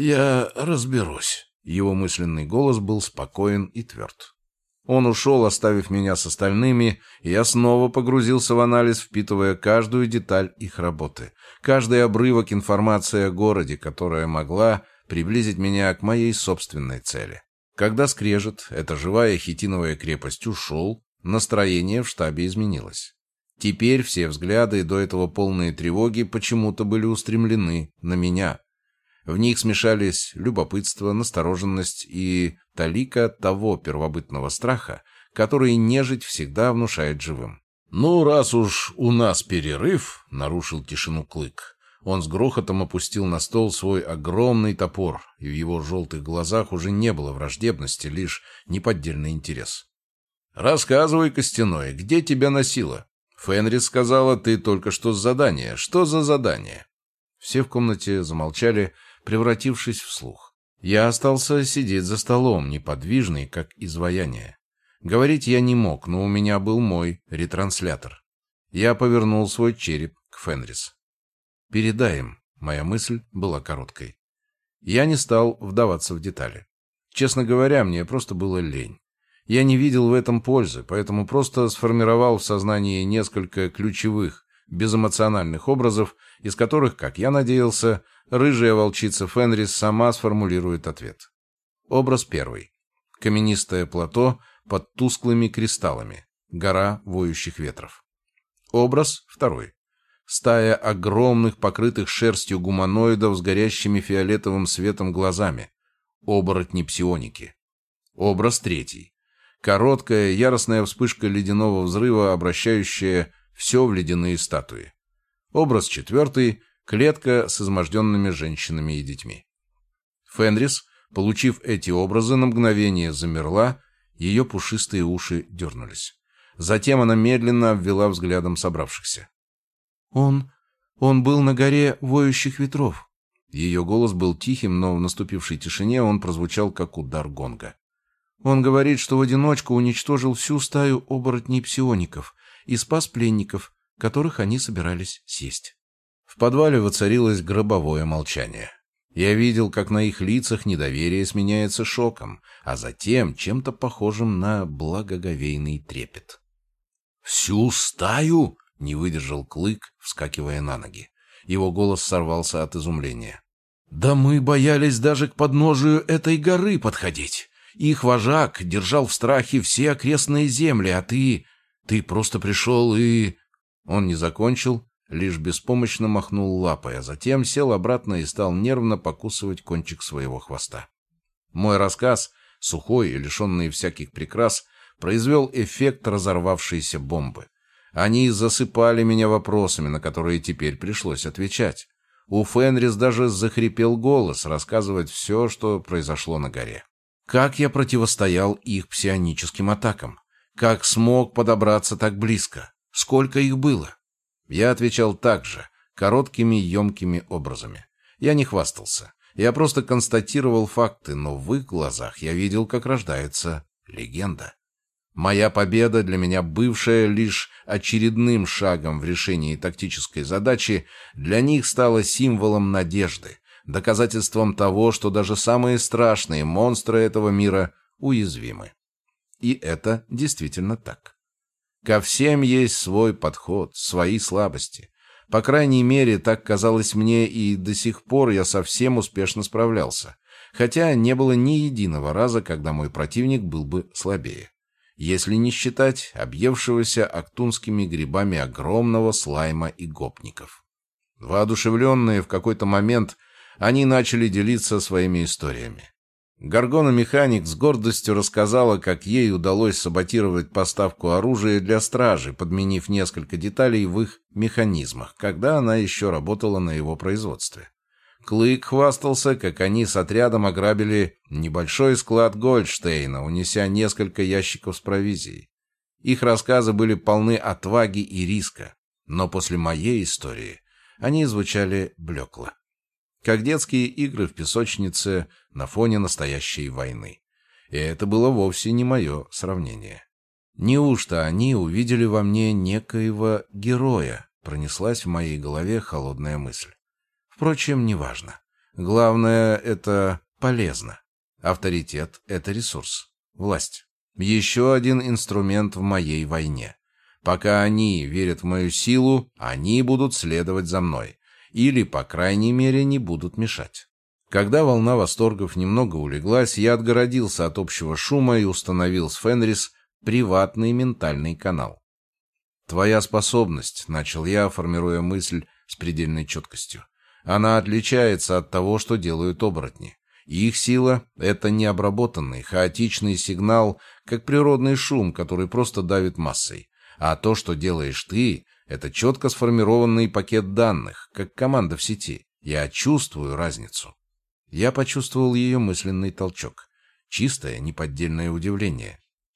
«Я разберусь». Его мысленный голос был спокоен и тверд. Он ушел, оставив меня с остальными, и я снова погрузился в анализ, впитывая каждую деталь их работы, каждый обрывок информации о городе, которая могла приблизить меня к моей собственной цели. Когда Скрежет, эта живая хитиновая крепость, ушел, настроение в штабе изменилось. Теперь все взгляды, до этого полные тревоги, почему-то были устремлены на меня. В них смешались любопытство, настороженность и талика того первобытного страха, который нежить всегда внушает живым. «Ну, раз уж у нас перерыв», — нарушил тишину Клык. Он с грохотом опустил на стол свой огромный топор, и в его желтых глазах уже не было враждебности, лишь неподдельный интерес. «Рассказывай, Костяной, где тебя носило? Фенрис сказала, ты только что с задания. Что за задание?» Все в комнате замолчали, превратившись в слух. Я остался сидеть за столом, неподвижный, как изваяние. Говорить я не мог, но у меня был мой ретранслятор. Я повернул свой череп к Фенрис. «Передай им». Моя мысль была короткой. Я не стал вдаваться в детали. Честно говоря, мне просто было лень. Я не видел в этом пользы, поэтому просто сформировал в сознании несколько ключевых, безэмоциональных образов, из которых, как я надеялся, рыжая волчица Фенрис сама сформулирует ответ. Образ первый. Каменистое плато под тусклыми кристаллами. Гора воющих ветров. Образ второй. Стая огромных, покрытых шерстью гуманоидов с горящими фиолетовым светом глазами. Оборотни-псионики. Образ третий. Короткая, яростная вспышка ледяного взрыва, обращающая все в ледяные статуи. Образ четвертый. Клетка с изможденными женщинами и детьми. Фенрис, получив эти образы, на мгновение замерла, ее пушистые уши дернулись. Затем она медленно обвела взглядом собравшихся. Он был на горе воющих ветров». Ее голос был тихим, но в наступившей тишине он прозвучал, как удар гонга. «Он говорит, что в одиночку уничтожил всю стаю оборотней-псиоников и спас пленников, которых они собирались съесть». В подвале воцарилось гробовое молчание. Я видел, как на их лицах недоверие сменяется шоком, а затем чем-то похожим на благоговейный трепет. «Всю стаю?» — не выдержал Клык, вскакивая на ноги. Его голос сорвался от изумления. «Да мы боялись даже к подножию этой горы подходить. Их вожак держал в страхе все окрестные земли, а ты просто пришел и...» Он не закончил, лишь беспомощно махнул лапой, а затем сел обратно и стал нервно покусывать кончик своего хвоста. Мой рассказ, сухой и лишенный всяких прикрас, произвел эффект разорвавшейся бомбы. Они засыпали меня вопросами, на которые теперь пришлось отвечать. У Фенрис даже захрипел голос рассказывать все, что произошло на горе. Как я противостоял их псионическим атакам? Как смог подобраться так близко? Сколько их было? Я отвечал так же, короткими, емкими образами. Я не хвастался. Я просто констатировал факты, но в их глазах я видел, как рождается легенда. Моя победа, для меня бывшая лишь очередным шагом в решении тактической задачи, для них стала символом надежды, доказательством того, что даже самые страшные монстры этого мира уязвимы. И это действительно так. Ко всем есть свой подход, свои слабости. По крайней мере, так казалось мне, и до сих пор я совсем успешно справлялся, хотя не было ни единого раза, когда мой противник был бы слабее. Если не считать объевшегося актунскими грибами огромного слайма и гопников. Воодушевленные в какой-то момент, они начали делиться своими историями. Горгона-механик с гордостью рассказала, как ей удалось саботировать поставку оружия для стражи, подменив несколько деталей в их механизмах, когда она еще работала на его производстве. Клык хвастался, как они с отрядом ограбили небольшой склад Гольдштейна, унеся несколько ящиков с провизией. Их рассказы были полны отваги и риска, но после моей истории они звучали блекло. Как детские игры в песочнице на фоне настоящей войны. И это было вовсе не мое сравнение. Неужто они увидели во мне некоего героя? Пронеслась в моей голове холодная мысль. Впрочем, неважно. Главное, это полезно. Авторитет — это ресурс. Власть. Еще один инструмент в моей войне. Пока они верят в мою силу, они будут следовать за мной. Или, по крайней мере, не будут мешать. Когда волна восторгов немного улеглась, я отгородился от общего шума и установил с Фенрис приватный ментальный канал. «Твоя способность», — начал я, формируя мысль с предельной четкостью. «Она отличается от того, что делают оборотни. Их сила — это необработанный, хаотичный сигнал, как природный шум, который просто давит массой. А то, что делаешь ты, это четко сформированный пакет данных, как команда в сети. Я чувствую разницу». Я почувствовал ее мысленный толчок. Чистое, неподдельное удивление.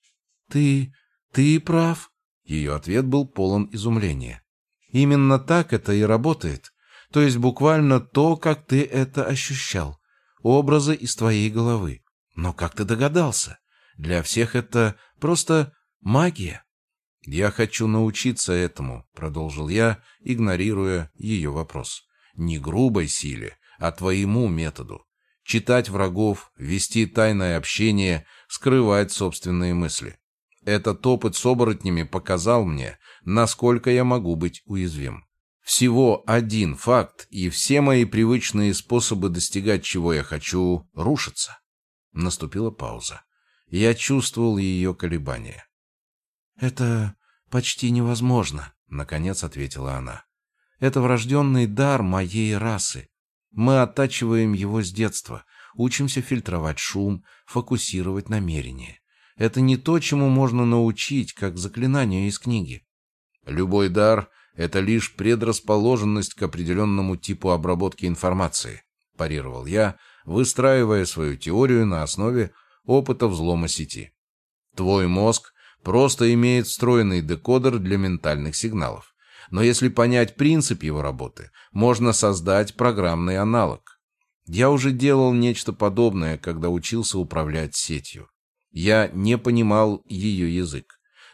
«Ты прав?» Ее ответ был полон изумления. «Именно так это и работает. То есть буквально то, как ты это ощущал. Образы из твоей головы. Но как ты догадался? Для всех это просто магия». «Я хочу научиться этому», — продолжил я, игнорируя ее вопрос. «Не грубой силе, а твоему методу. Читать врагов, вести тайное общение, скрывать собственные мысли. Этот опыт с оборотнями показал мне, насколько я могу быть уязвим. Всего один факт, и все мои привычные способы достигать, чего я хочу, рушатся». Наступила пауза. Я чувствовал ее колебания. «Это почти невозможно», — наконец ответила она. «Это врожденный дар моей расы. Мы оттачиваем его с детства, учимся фильтровать шум, фокусировать намерение. Это не то, чему можно научить, как заклинание из книги. Любой дар — это лишь предрасположенность к определенному типу обработки информации», — парировал я, выстраивая свою теорию на основе опыта взлома сети. «Твой мозг просто имеет встроенный декодер для ментальных сигналов. Но если понять принцип его работы, можно создать программный аналог. Я уже делал нечто подобное, когда учился управлять сетью. Я не понимал ее язык,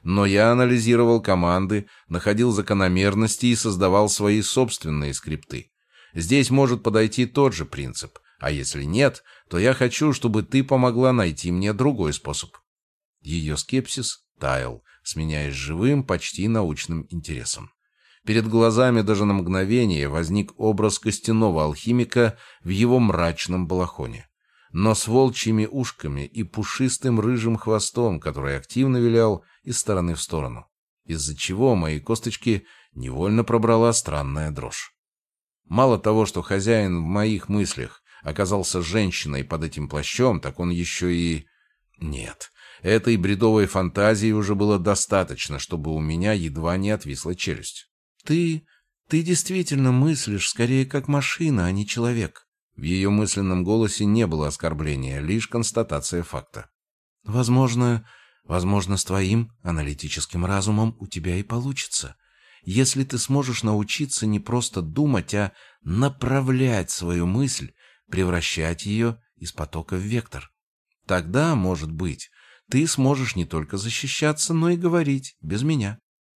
Но я анализировал команды, находил закономерности и создавал свои собственные скрипты. Здесь может подойти тот же принцип, а если нет, то я хочу, чтобы ты помогла найти мне другой способ. Ее скепсис таял, сменяясь живым, почти научным интересом. Перед глазами даже на мгновение возник образ костяного алхимика в его мрачном балахоне, но с волчьими ушками и пушистым рыжим хвостом, который активно вилял из стороны в сторону, из-за чего мои косточки невольно пробрала странная дрожь. Мало того, что хозяин в моих мыслях оказался женщиной под этим плащом, так он еще и... Нет, этой бредовой фантазии уже было достаточно, чтобы у меня едва не отвисла челюсть. Ты действительно мыслишь скорее как машина, а не человек. В ее мысленном голосе не было оскорбления, лишь констатация факта. Возможно, с твоим аналитическим разумом у тебя и получится, если ты сможешь научиться не просто думать, а направлять свою мысль, превращать ее из потока в вектор. Тогда, может быть, ты сможешь не только защищаться, но и говорить без меня.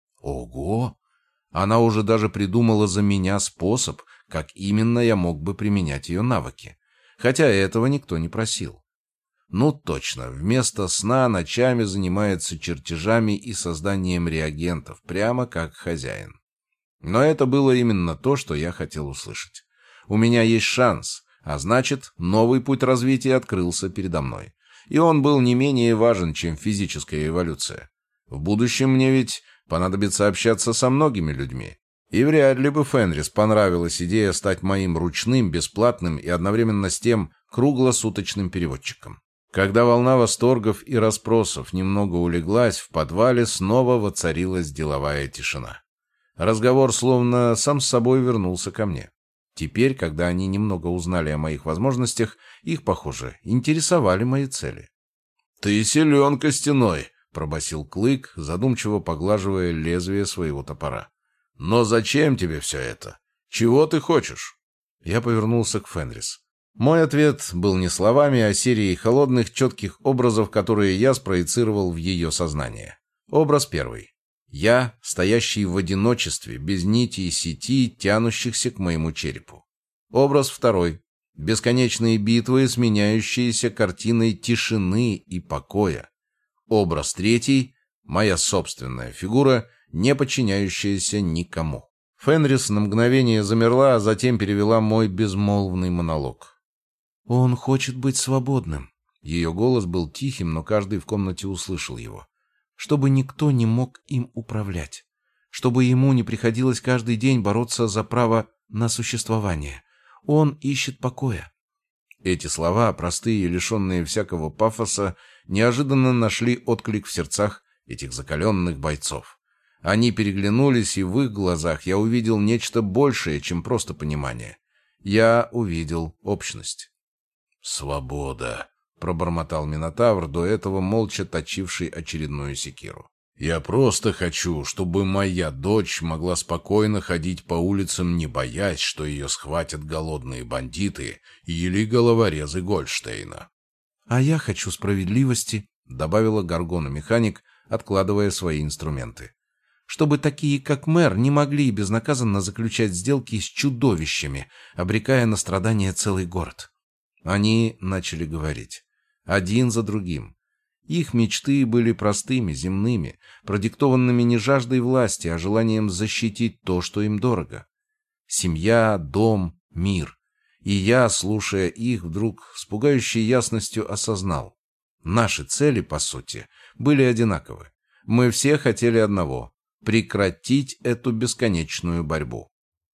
Ого! Она уже даже придумала за меня способ, как именно я мог бы применять ее навыки. Хотя этого никто не просил. Ну точно, вместо сна ночами занимается чертежами и созданием реагентов, прямо как хозяин. Но это было именно то, что я хотел услышать. У меня есть шанс, а значит, новый путь развития открылся передо мной. И он был не менее важен, чем физическая эволюция. В будущем мне ведь понадобится общаться со многими людьми. И вряд ли бы Фенрис понравилась идея стать моим ручным, бесплатным и одновременно с тем круглосуточным переводчиком. Когда волна восторгов и расспросов немного улеглась, в подвале снова воцарилась деловая тишина. Разговор словно сам с собой вернулся ко мне. Теперь, когда они немного узнали о моих возможностях, их, похоже, интересовали мои цели. «Ты силен, Костяной!» — пробасил Клык, задумчиво поглаживая лезвие своего топора. «Но зачем тебе все это? Чего ты хочешь?» Я повернулся к Фенрис. Мой ответ был не словами, а серией холодных, четких образов, которые я спроецировал в ее сознание. Образ первый. Я, стоящий в одиночестве, без нити и сети, тянущихся к моему черепу. Образ второй. Бесконечные битвы, сменяющиеся картиной тишины и покоя. Образ третий. Моя собственная фигура, не подчиняющаяся никому. Фенрис на мгновение замерла, а затем перевела мой безмолвный монолог. «Он хочет быть свободным». Ее голос был тихим, но каждый в комнате услышал его. «Чтобы никто не мог им управлять. Чтобы ему не приходилось каждый день бороться за право на существование. Он ищет покоя». Эти слова, простые и лишенные всякого пафоса, неожиданно нашли отклик в сердцах этих закаленных бойцов. Они переглянулись, и в их глазах я увидел нечто большее, чем просто понимание. Я увидел общность. «Свобода», — пробормотал Минотавр, до этого молча точивший очередную секиру. «Я просто хочу, чтобы моя дочь могла спокойно ходить по улицам, не боясь, что ее схватят голодные бандиты или головорезы Гольдштейна». «А я хочу справедливости», — добавила Гаргона-механик, откладывая свои инструменты. «Чтобы такие, как мэр, не могли безнаказанно заключать сделки с чудовищами, обрекая на страдания целый город». Они начали говорить. Один за другим. Их мечты были простыми, земными, продиктованными не жаждой власти, а желанием защитить то, что им дорого. Семья, дом, мир. И я, слушая их, вдруг с пугающей ясностью осознал. Наши цели, по сути, были одинаковы. Мы все хотели одного — прекратить эту бесконечную борьбу.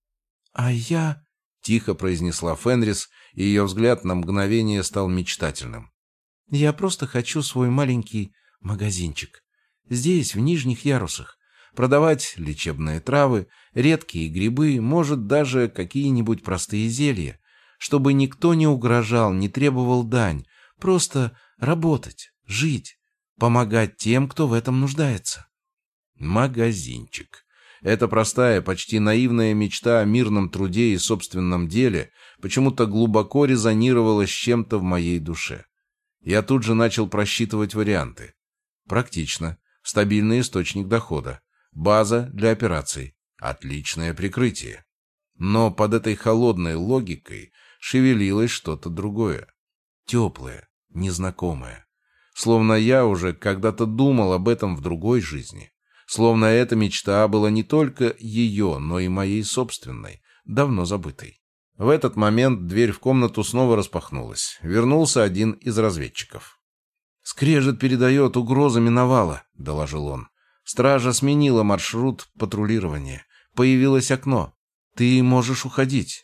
«А я...» — тихо произнесла Фенрис, и ее взгляд на мгновение стал мечтательным. «Я просто хочу свой маленький магазинчик. Здесь, в нижних ярусах. Продавать лечебные травы, редкие грибы, может, даже какие-нибудь простые зелья. Чтобы никто не угрожал, не требовал дань. Просто работать, жить, помогать тем, кто в этом нуждается». Магазинчик. Эта простая, почти наивная мечта о мирном труде и собственном деле почему-то глубоко резонировала с чем-то в моей душе. Я тут же начал просчитывать варианты. Практично. Стабильный источник дохода. База для операций. Отличное прикрытие. Но под этой холодной логикой шевелилось что-то другое. Теплое, незнакомое. Словно я уже когда-то думал об этом в другой жизни. Словно эта мечта была не только ее, но и моей собственной, давно забытой. В этот момент дверь в комнату снова распахнулась. Вернулся один из разведчиков. «Скрежет передает, угроза миновала», — доложил он. «Стража сменила маршрут патрулирования. Появилось окно. Ты можешь уходить».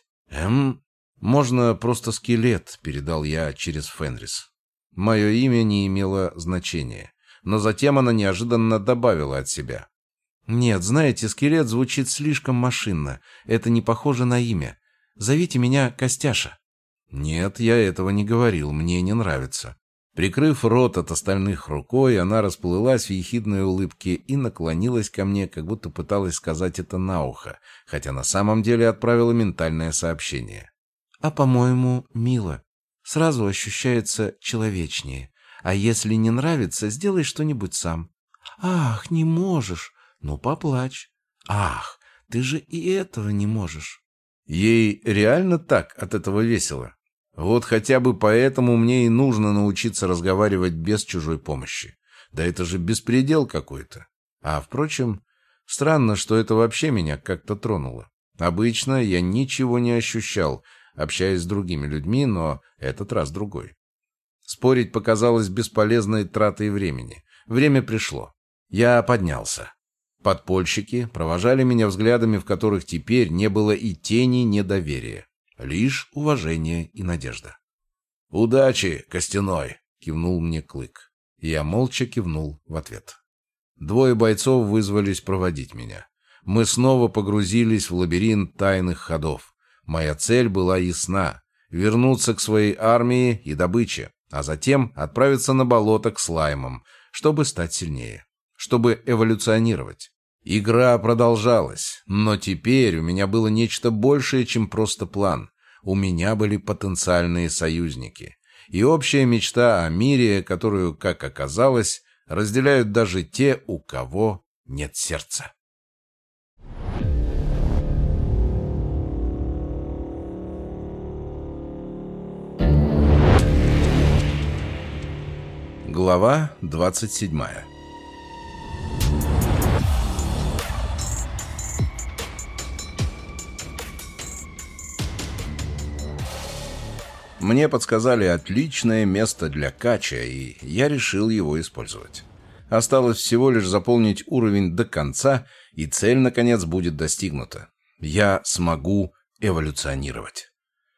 «Можно просто скелет», — передал я через Фенрис. Мое имя не имело значения, но затем она неожиданно добавила от себя. «Нет, знаете, скелет звучит слишком машинно. Это не похоже на имя. Зовите меня Костяша». «Нет, я этого не говорил, мне не нравится». Прикрыв рот от остальных рукой, она расплылась в ехидной улыбке и наклонилась ко мне, как будто пыталась сказать это на ухо, хотя на самом деле отправила ментальное сообщение. «А, по-моему, мило. Сразу ощущается человечнее. А если не нравится, сделай что-нибудь сам. Ах, не можешь. Ну, поплачь. Ах, ты же и этого не можешь». Ей реально так от этого весело. Вот хотя бы поэтому мне и нужно научиться разговаривать без чужой помощи. Да это же беспредел какой-то. А, впрочем, странно, что это вообще меня как-то тронуло. Обычно я ничего не ощущал, общаясь с другими людьми, но этот раз другой. Спорить показалось бесполезной тратой времени. Время пришло. Я поднялся. Подпольщики провожали меня взглядами, в которых теперь не было и тени недоверия. Лишь уважение и надежда. «Удачи, Костяной!» — кивнул мне Клык. Я молча кивнул в ответ. Двое бойцов вызвались проводить меня. Мы снова погрузились в лабиринт тайных ходов. Моя цель была ясна — вернуться к своей армии и добыче, а затем отправиться на болото к слаймам, чтобы стать сильнее, чтобы эволюционировать. Игра продолжалась, но теперь у меня было нечто большее, чем просто план. У меня были потенциальные союзники. И общая мечта о мире, которую, как оказалось, разделяют даже те, у кого нет сердца. Глава 27. Мне подсказали отличное место для кача, и я решил его использовать. Осталось всего лишь заполнить уровень до конца, и цель, наконец, будет достигнута. Я смогу эволюционировать.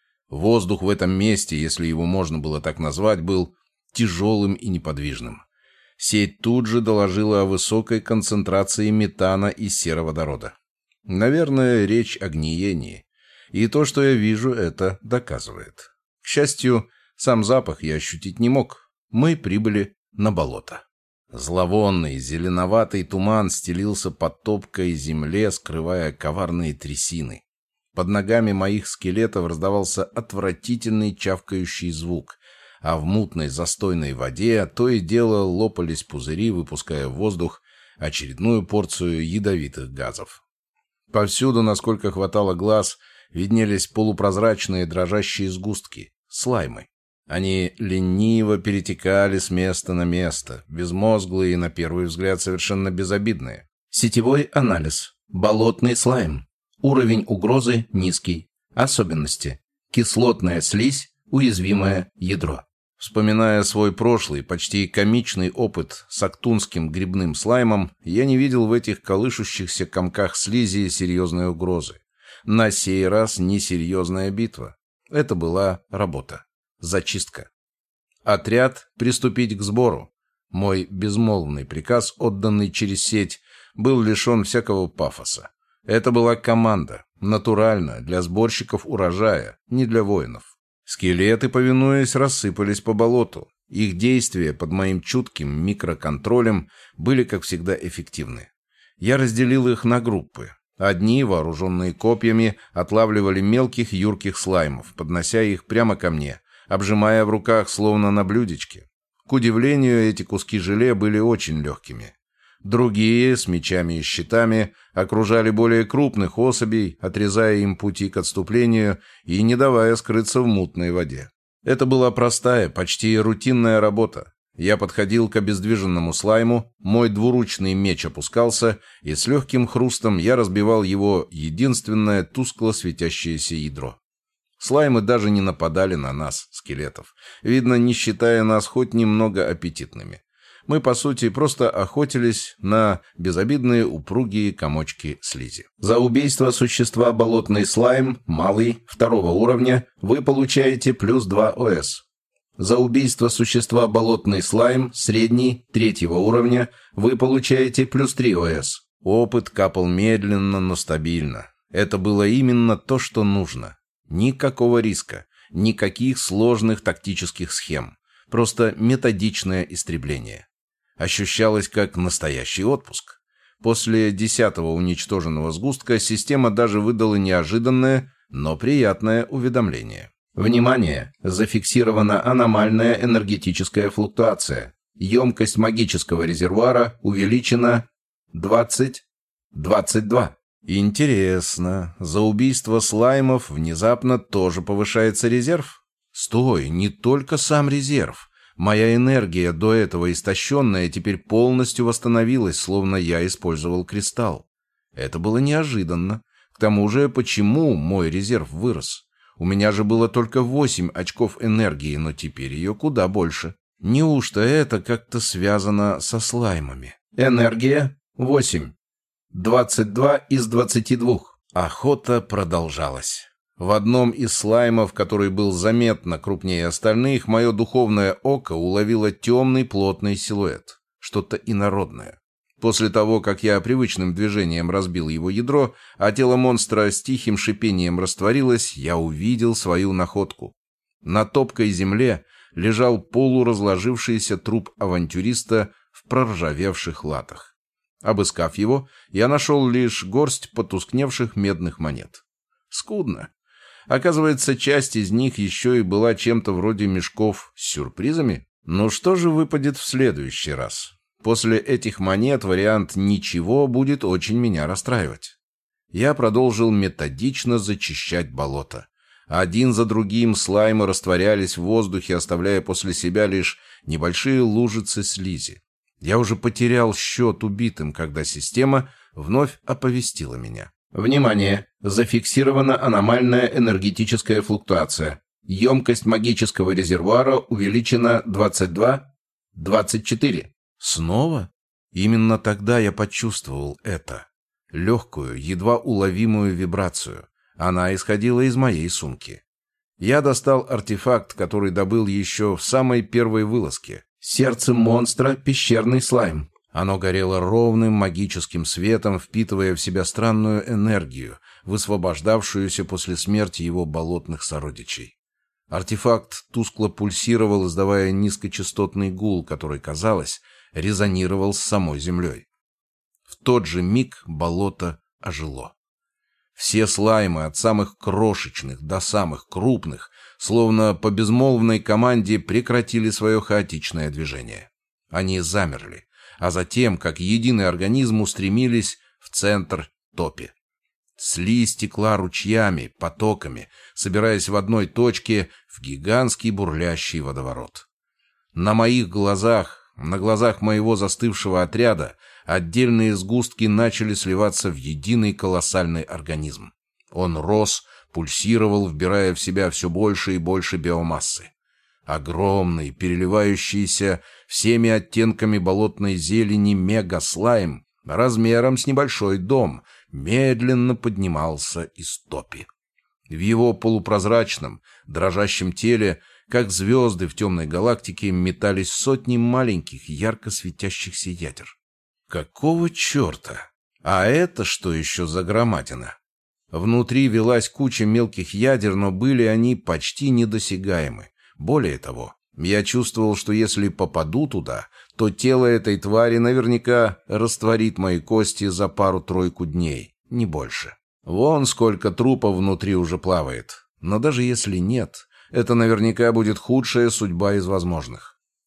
Воздух в этом месте, если его можно было так назвать, был тяжелым и неподвижным. Сеть тут же доложила о высокой концентрации метана и сероводорода. Наверное, речь о гниении. И то, что я вижу, это доказывает. К счастью, сам запах я ощутить не мог. Мы прибыли на болото. Зловонный зеленоватый туман стелился под топкой земле, скрывая коварные трясины. Под ногами моих скелетов раздавался отвратительный чавкающий звук, а в мутной застойной воде то и дело лопались пузыри, выпуская в воздух очередную порцию ядовитых газов. Повсюду, насколько хватало глаз, виднелись полупрозрачные дрожащие сгустки — слаймы. Они лениво перетекали с места на место, безмозглые и, на первый взгляд, совершенно безобидные. Сетевой анализ. Болотный слайм. Уровень угрозы низкий. Особенности. Кислотная слизь, уязвимое ядро. Вспоминая свой прошлый, почти комичный опыт с актунским грибным слаймом, я не видел в этих колышущихся комках слизи серьезной угрозы. На сей раз несерьезная битва. Это была работа. Зачистка. Отряд приступить к сбору. Мой безмолвный приказ, отданный через сеть, был лишен всякого пафоса. Это была команда, натурально, для сборщиков урожая, не для воинов. Скелеты, повинуясь, рассыпались по болоту. Их действия под моим чутким микроконтролем были, как всегда, эффективны. Я разделил их на группы. Одни, вооруженные копьями, отлавливали мелких юрких слаймов, поднося их прямо ко мне, обжимая в руках, словно на блюдечке. К удивлению, эти куски желе были очень легкими. Другие, с мечами и щитами, окружали более крупных особей, отрезая им пути к отступлению и не давая скрыться в мутной воде. Это была простая, почти рутинная работа. Я подходил к обездвиженному слайму, мой двуручный меч опускался, и с легким хрустом я разбивал его единственное тускло светящееся ядро. Слаймы даже не нападали на нас, скелетов, видно, не считая нас хоть немного аппетитными. Мы, по сути, просто охотились на безобидные упругие комочки слизи. За убийство существа болотный слайм, малый, 2-го уровня, вы получаете плюс 2 ОС. За убийство существа болотный слайм, средний, 3-го уровня, вы получаете плюс 3 ОС. Опыт капал медленно, но стабильно. Это было именно то, что нужно. Никакого риска, никаких сложных тактических схем. Просто методичное истребление. Ощущалось как настоящий отпуск. После 10-го уничтоженного сгустка система даже выдала неожиданное, но приятное уведомление. Внимание! Зафиксирована аномальная энергетическая флуктуация. Емкость магического резервуара увеличена 22. Интересно, за убийство слаймов внезапно тоже повышается резерв? Стой, не только сам резерв. Моя энергия, до этого истощенная, теперь полностью восстановилась, словно я использовал кристалл. Это было неожиданно. К тому же, почему мой резерв вырос? У меня же было только 8 очков энергии, но теперь ее куда больше. Неужто это как-то связано со слаймами? Энергия 8. 22 из 22. Охота продолжалась. В одном из слаймов, который был заметно крупнее остальных, мое духовное око уловило темный плотный силуэт. Что-то инородное. После того, как я привычным движением разбил его ядро, а тело монстра с тихим шипением растворилось, я увидел свою находку. На топкой земле лежал полуразложившийся труп авантюриста в проржавевших латах. Обыскав его, я нашел лишь горсть потускневших медных монет. Скудно. Оказывается, часть из них еще и была чем-то вроде мешков с сюрпризами. Ну что же выпадет в следующий раз? После этих монет вариант «ничего» будет очень меня расстраивать. Я продолжил методично зачищать болото. Один за другим слаймы растворялись в воздухе, оставляя после себя лишь небольшие лужицы слизи. Я уже потерял счет убитым, когда система вновь оповестила меня. Внимание! Зафиксирована аномальная энергетическая флуктуация. Емкость магического резервуара увеличена 24. Снова? Именно тогда я почувствовал это. Легкую, едва уловимую вибрацию. Она исходила из моей сумки. Я достал артефакт, который добыл еще в самой первой вылазке. Сердце монстра — пещерный слайм. Оно горело ровным магическим светом, впитывая в себя странную энергию, высвобождавшуюся после смерти его болотных сородичей. Артефакт тускло пульсировал, издавая низкочастотный гул, который, казалось, резонировал с самой землей. В тот же миг болото ожило. Все слаймы, от самых крошечных до самых крупных, словно по безмолвной команде, прекратили свое хаотичное движение. Они замерли, а затем, как единый организм, устремились в центр топи. Слизь текла ручьями, потоками, собираясь в одной точке в гигантский бурлящий водоворот. На моих глазах, на глазах моего застывшего отряда, отдельные сгустки начали сливаться в единый колоссальный организм. Он рос, пульсировал, вбирая в себя все больше и больше биомассы. Огромный, переливающийся всеми оттенками болотной зелени мегаслайм размером с небольшой дом медленно поднимался из топи. В его полупрозрачном, дрожащем теле, как звезды в темной галактике, метались сотни маленьких, ярко светящихся ядер. Какого черта? А это что еще за громадина? Внутри велась куча мелких ядер, но были они почти недосягаемы. Более того, я чувствовал, что если попаду туда, то тело этой твари наверняка растворит мои кости за пару-тройку дней, не больше. Вон сколько трупов внутри уже плавает. Но даже если нет, это наверняка будет худшая судьба из возможных.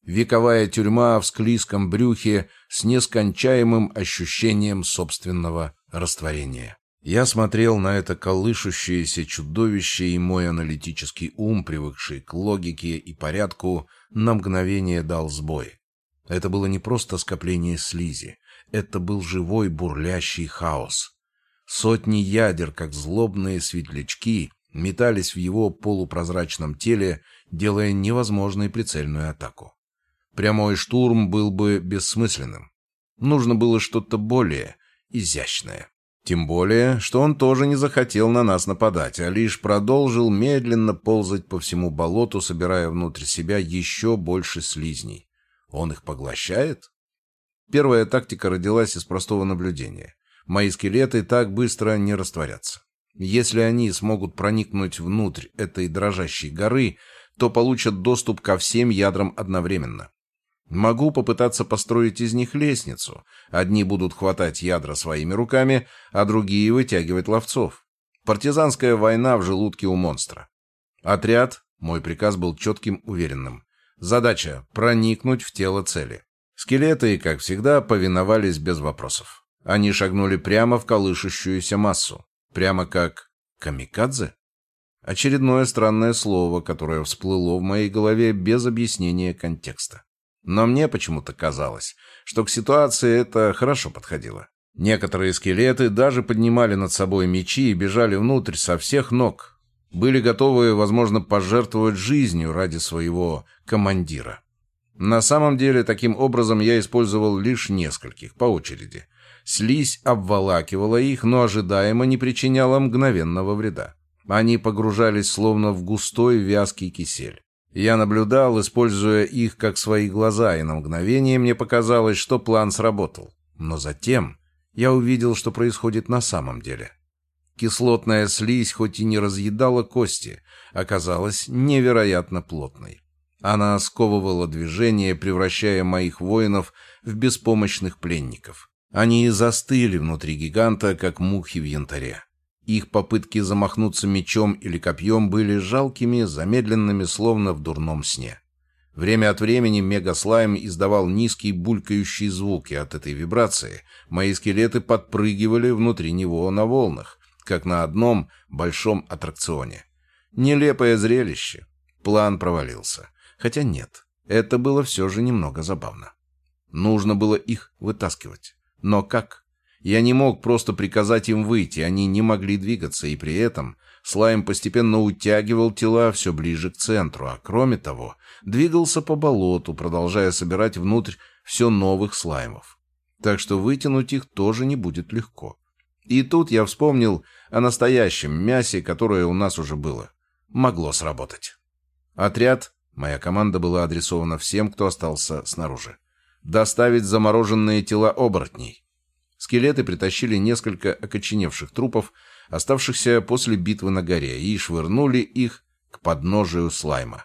Вековая тюрьма в склизком брюхе с нескончаемым ощущением собственного растворения. Я смотрел на это колышущееся чудовище, и мой аналитический ум, привыкший к логике и порядку, на мгновение дал сбой. Это было не просто скопление слизи, это был живой бурлящий хаос. Сотни ядер, как злобные светлячки, метались в его полупрозрачном теле, делая невозможной прицельную атаку. Прямой штурм был бы бессмысленным. Нужно было что-то более изящное. Тем более, что он тоже не захотел на нас нападать, а лишь продолжил медленно ползать по всему болоту, собирая внутрь себя еще больше слизней. Он их поглощает? Первая тактика родилась из простого наблюдения. Мои скелеты так быстро не растворятся. Если они смогут проникнуть внутрь этой дрожащей горы, то получат доступ ко всем ядрам одновременно. Могу попытаться построить из них лестницу. Одни будут хватать ядра своими руками, а другие вытягивать ловцов. Партизанская война в желудке у монстра. Отряд, мой приказ был четким, уверенным. Задача — проникнуть в тело цели. Скелеты, как всегда, повиновались без вопросов. Они шагнули прямо в колышущуюся массу. Прямо как камикадзе? Очередное странное слово, которое всплыло в моей голове без объяснения контекста. Но мне почему-то казалось, что к ситуации это хорошо подходило. Некоторые скелеты даже поднимали над собой мечи и бежали внутрь со всех ног. Были готовы, возможно, пожертвовать жизнью ради своего командира. На самом деле, таким образом я использовал лишь нескольких, по очереди. Слизь обволакивала их, но ожидаемо не причиняла мгновенного вреда. Они погружались словно в густой вязкий кисель. Я наблюдал, используя их как свои глаза, и на мгновение мне показалось, что план сработал. Но затем я увидел, что происходит на самом деле. Кислотная слизь, хоть и не разъедала кости, оказалась невероятно плотной. Она сковывала движение, превращая моих воинов в беспомощных пленников. Они застыли внутри гиганта, как мухи в янтаре. Их попытки замахнуться мечом или копьем были жалкими, замедленными, словно в дурном сне. Время от времени мегаслайм издавал низкий булькающий звук, и от этой вибрации мои скелеты подпрыгивали внутри него на волнах, как на одном большом аттракционе. Нелепое зрелище. План провалился. Хотя нет, это было все же немного забавно. Нужно было их вытаскивать. Но как? Я не мог просто приказать им выйти, они не могли двигаться, и при этом слайм постепенно утягивал тела все ближе к центру, а кроме того, двигался по болоту, продолжая собирать внутрь все новых слаймов. Так что вытянуть их тоже не будет легко. И тут я вспомнил о настоящем мясе, которое у нас уже было. Могло сработать. Отряд, моя команда была адресована всем, кто остался снаружи. Доставить замороженные тела оборотней. Скелеты притащили несколько окоченевших трупов, оставшихся после битвы на горе, и швырнули их к подножию слайма.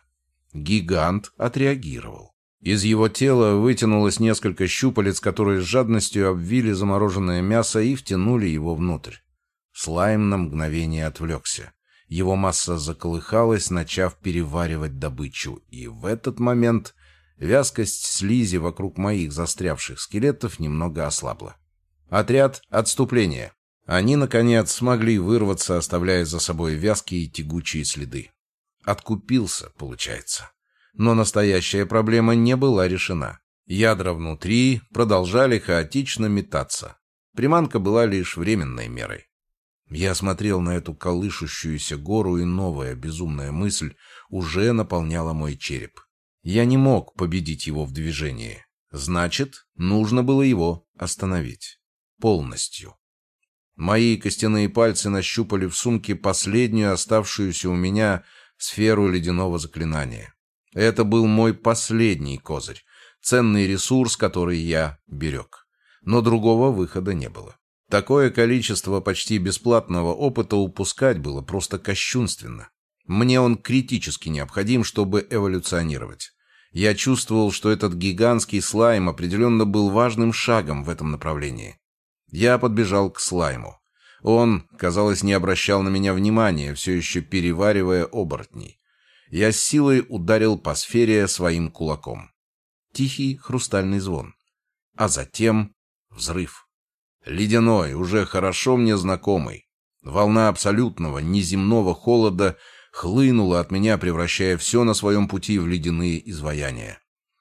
Гигант отреагировал. Из его тела вытянулось несколько щупалец, которые с жадностью обвили замороженное мясо и втянули его внутрь. Слайм на мгновение отвлекся. Его масса заколыхалась, начав переваривать добычу, и в этот момент вязкость слизи вокруг моих застрявших скелетов немного ослабла. Отряд отступления. Они, наконец, смогли вырваться, оставляя за собой вязкие и тягучие следы. Откупился, получается. Но настоящая проблема не была решена. Ядра внутри продолжали хаотично метаться. Приманка была лишь временной мерой. Я смотрел на эту колышущуюся гору, и новая безумная мысль уже наполняла мой череп. Я не мог победить его в движении. Значит, нужно было его остановить. Полностью. Мои костяные пальцы нащупали в сумке последнюю оставшуюся у меня сферу ледяного заклинания. Это был мой последний козырь, ценный ресурс, который я берег. Но другого выхода не было. Такое количество почти бесплатного опыта упускать было просто кощунственно. Мне он критически необходим, чтобы эволюционировать. Я чувствовал, что этот гигантский слайм определенно был важным шагом в этом направлении. Я подбежал к слайму. Он, казалось, не обращал на меня внимания, все еще переваривая оборотней. Я с силой ударил по сфере своим кулаком. тихий хрустальный звон. А затем взрыв. Ледяной, уже хорошо мне знакомый. Волна абсолютного, неземного холода хлынула от меня, превращая все на своем пути в ледяные изваяния.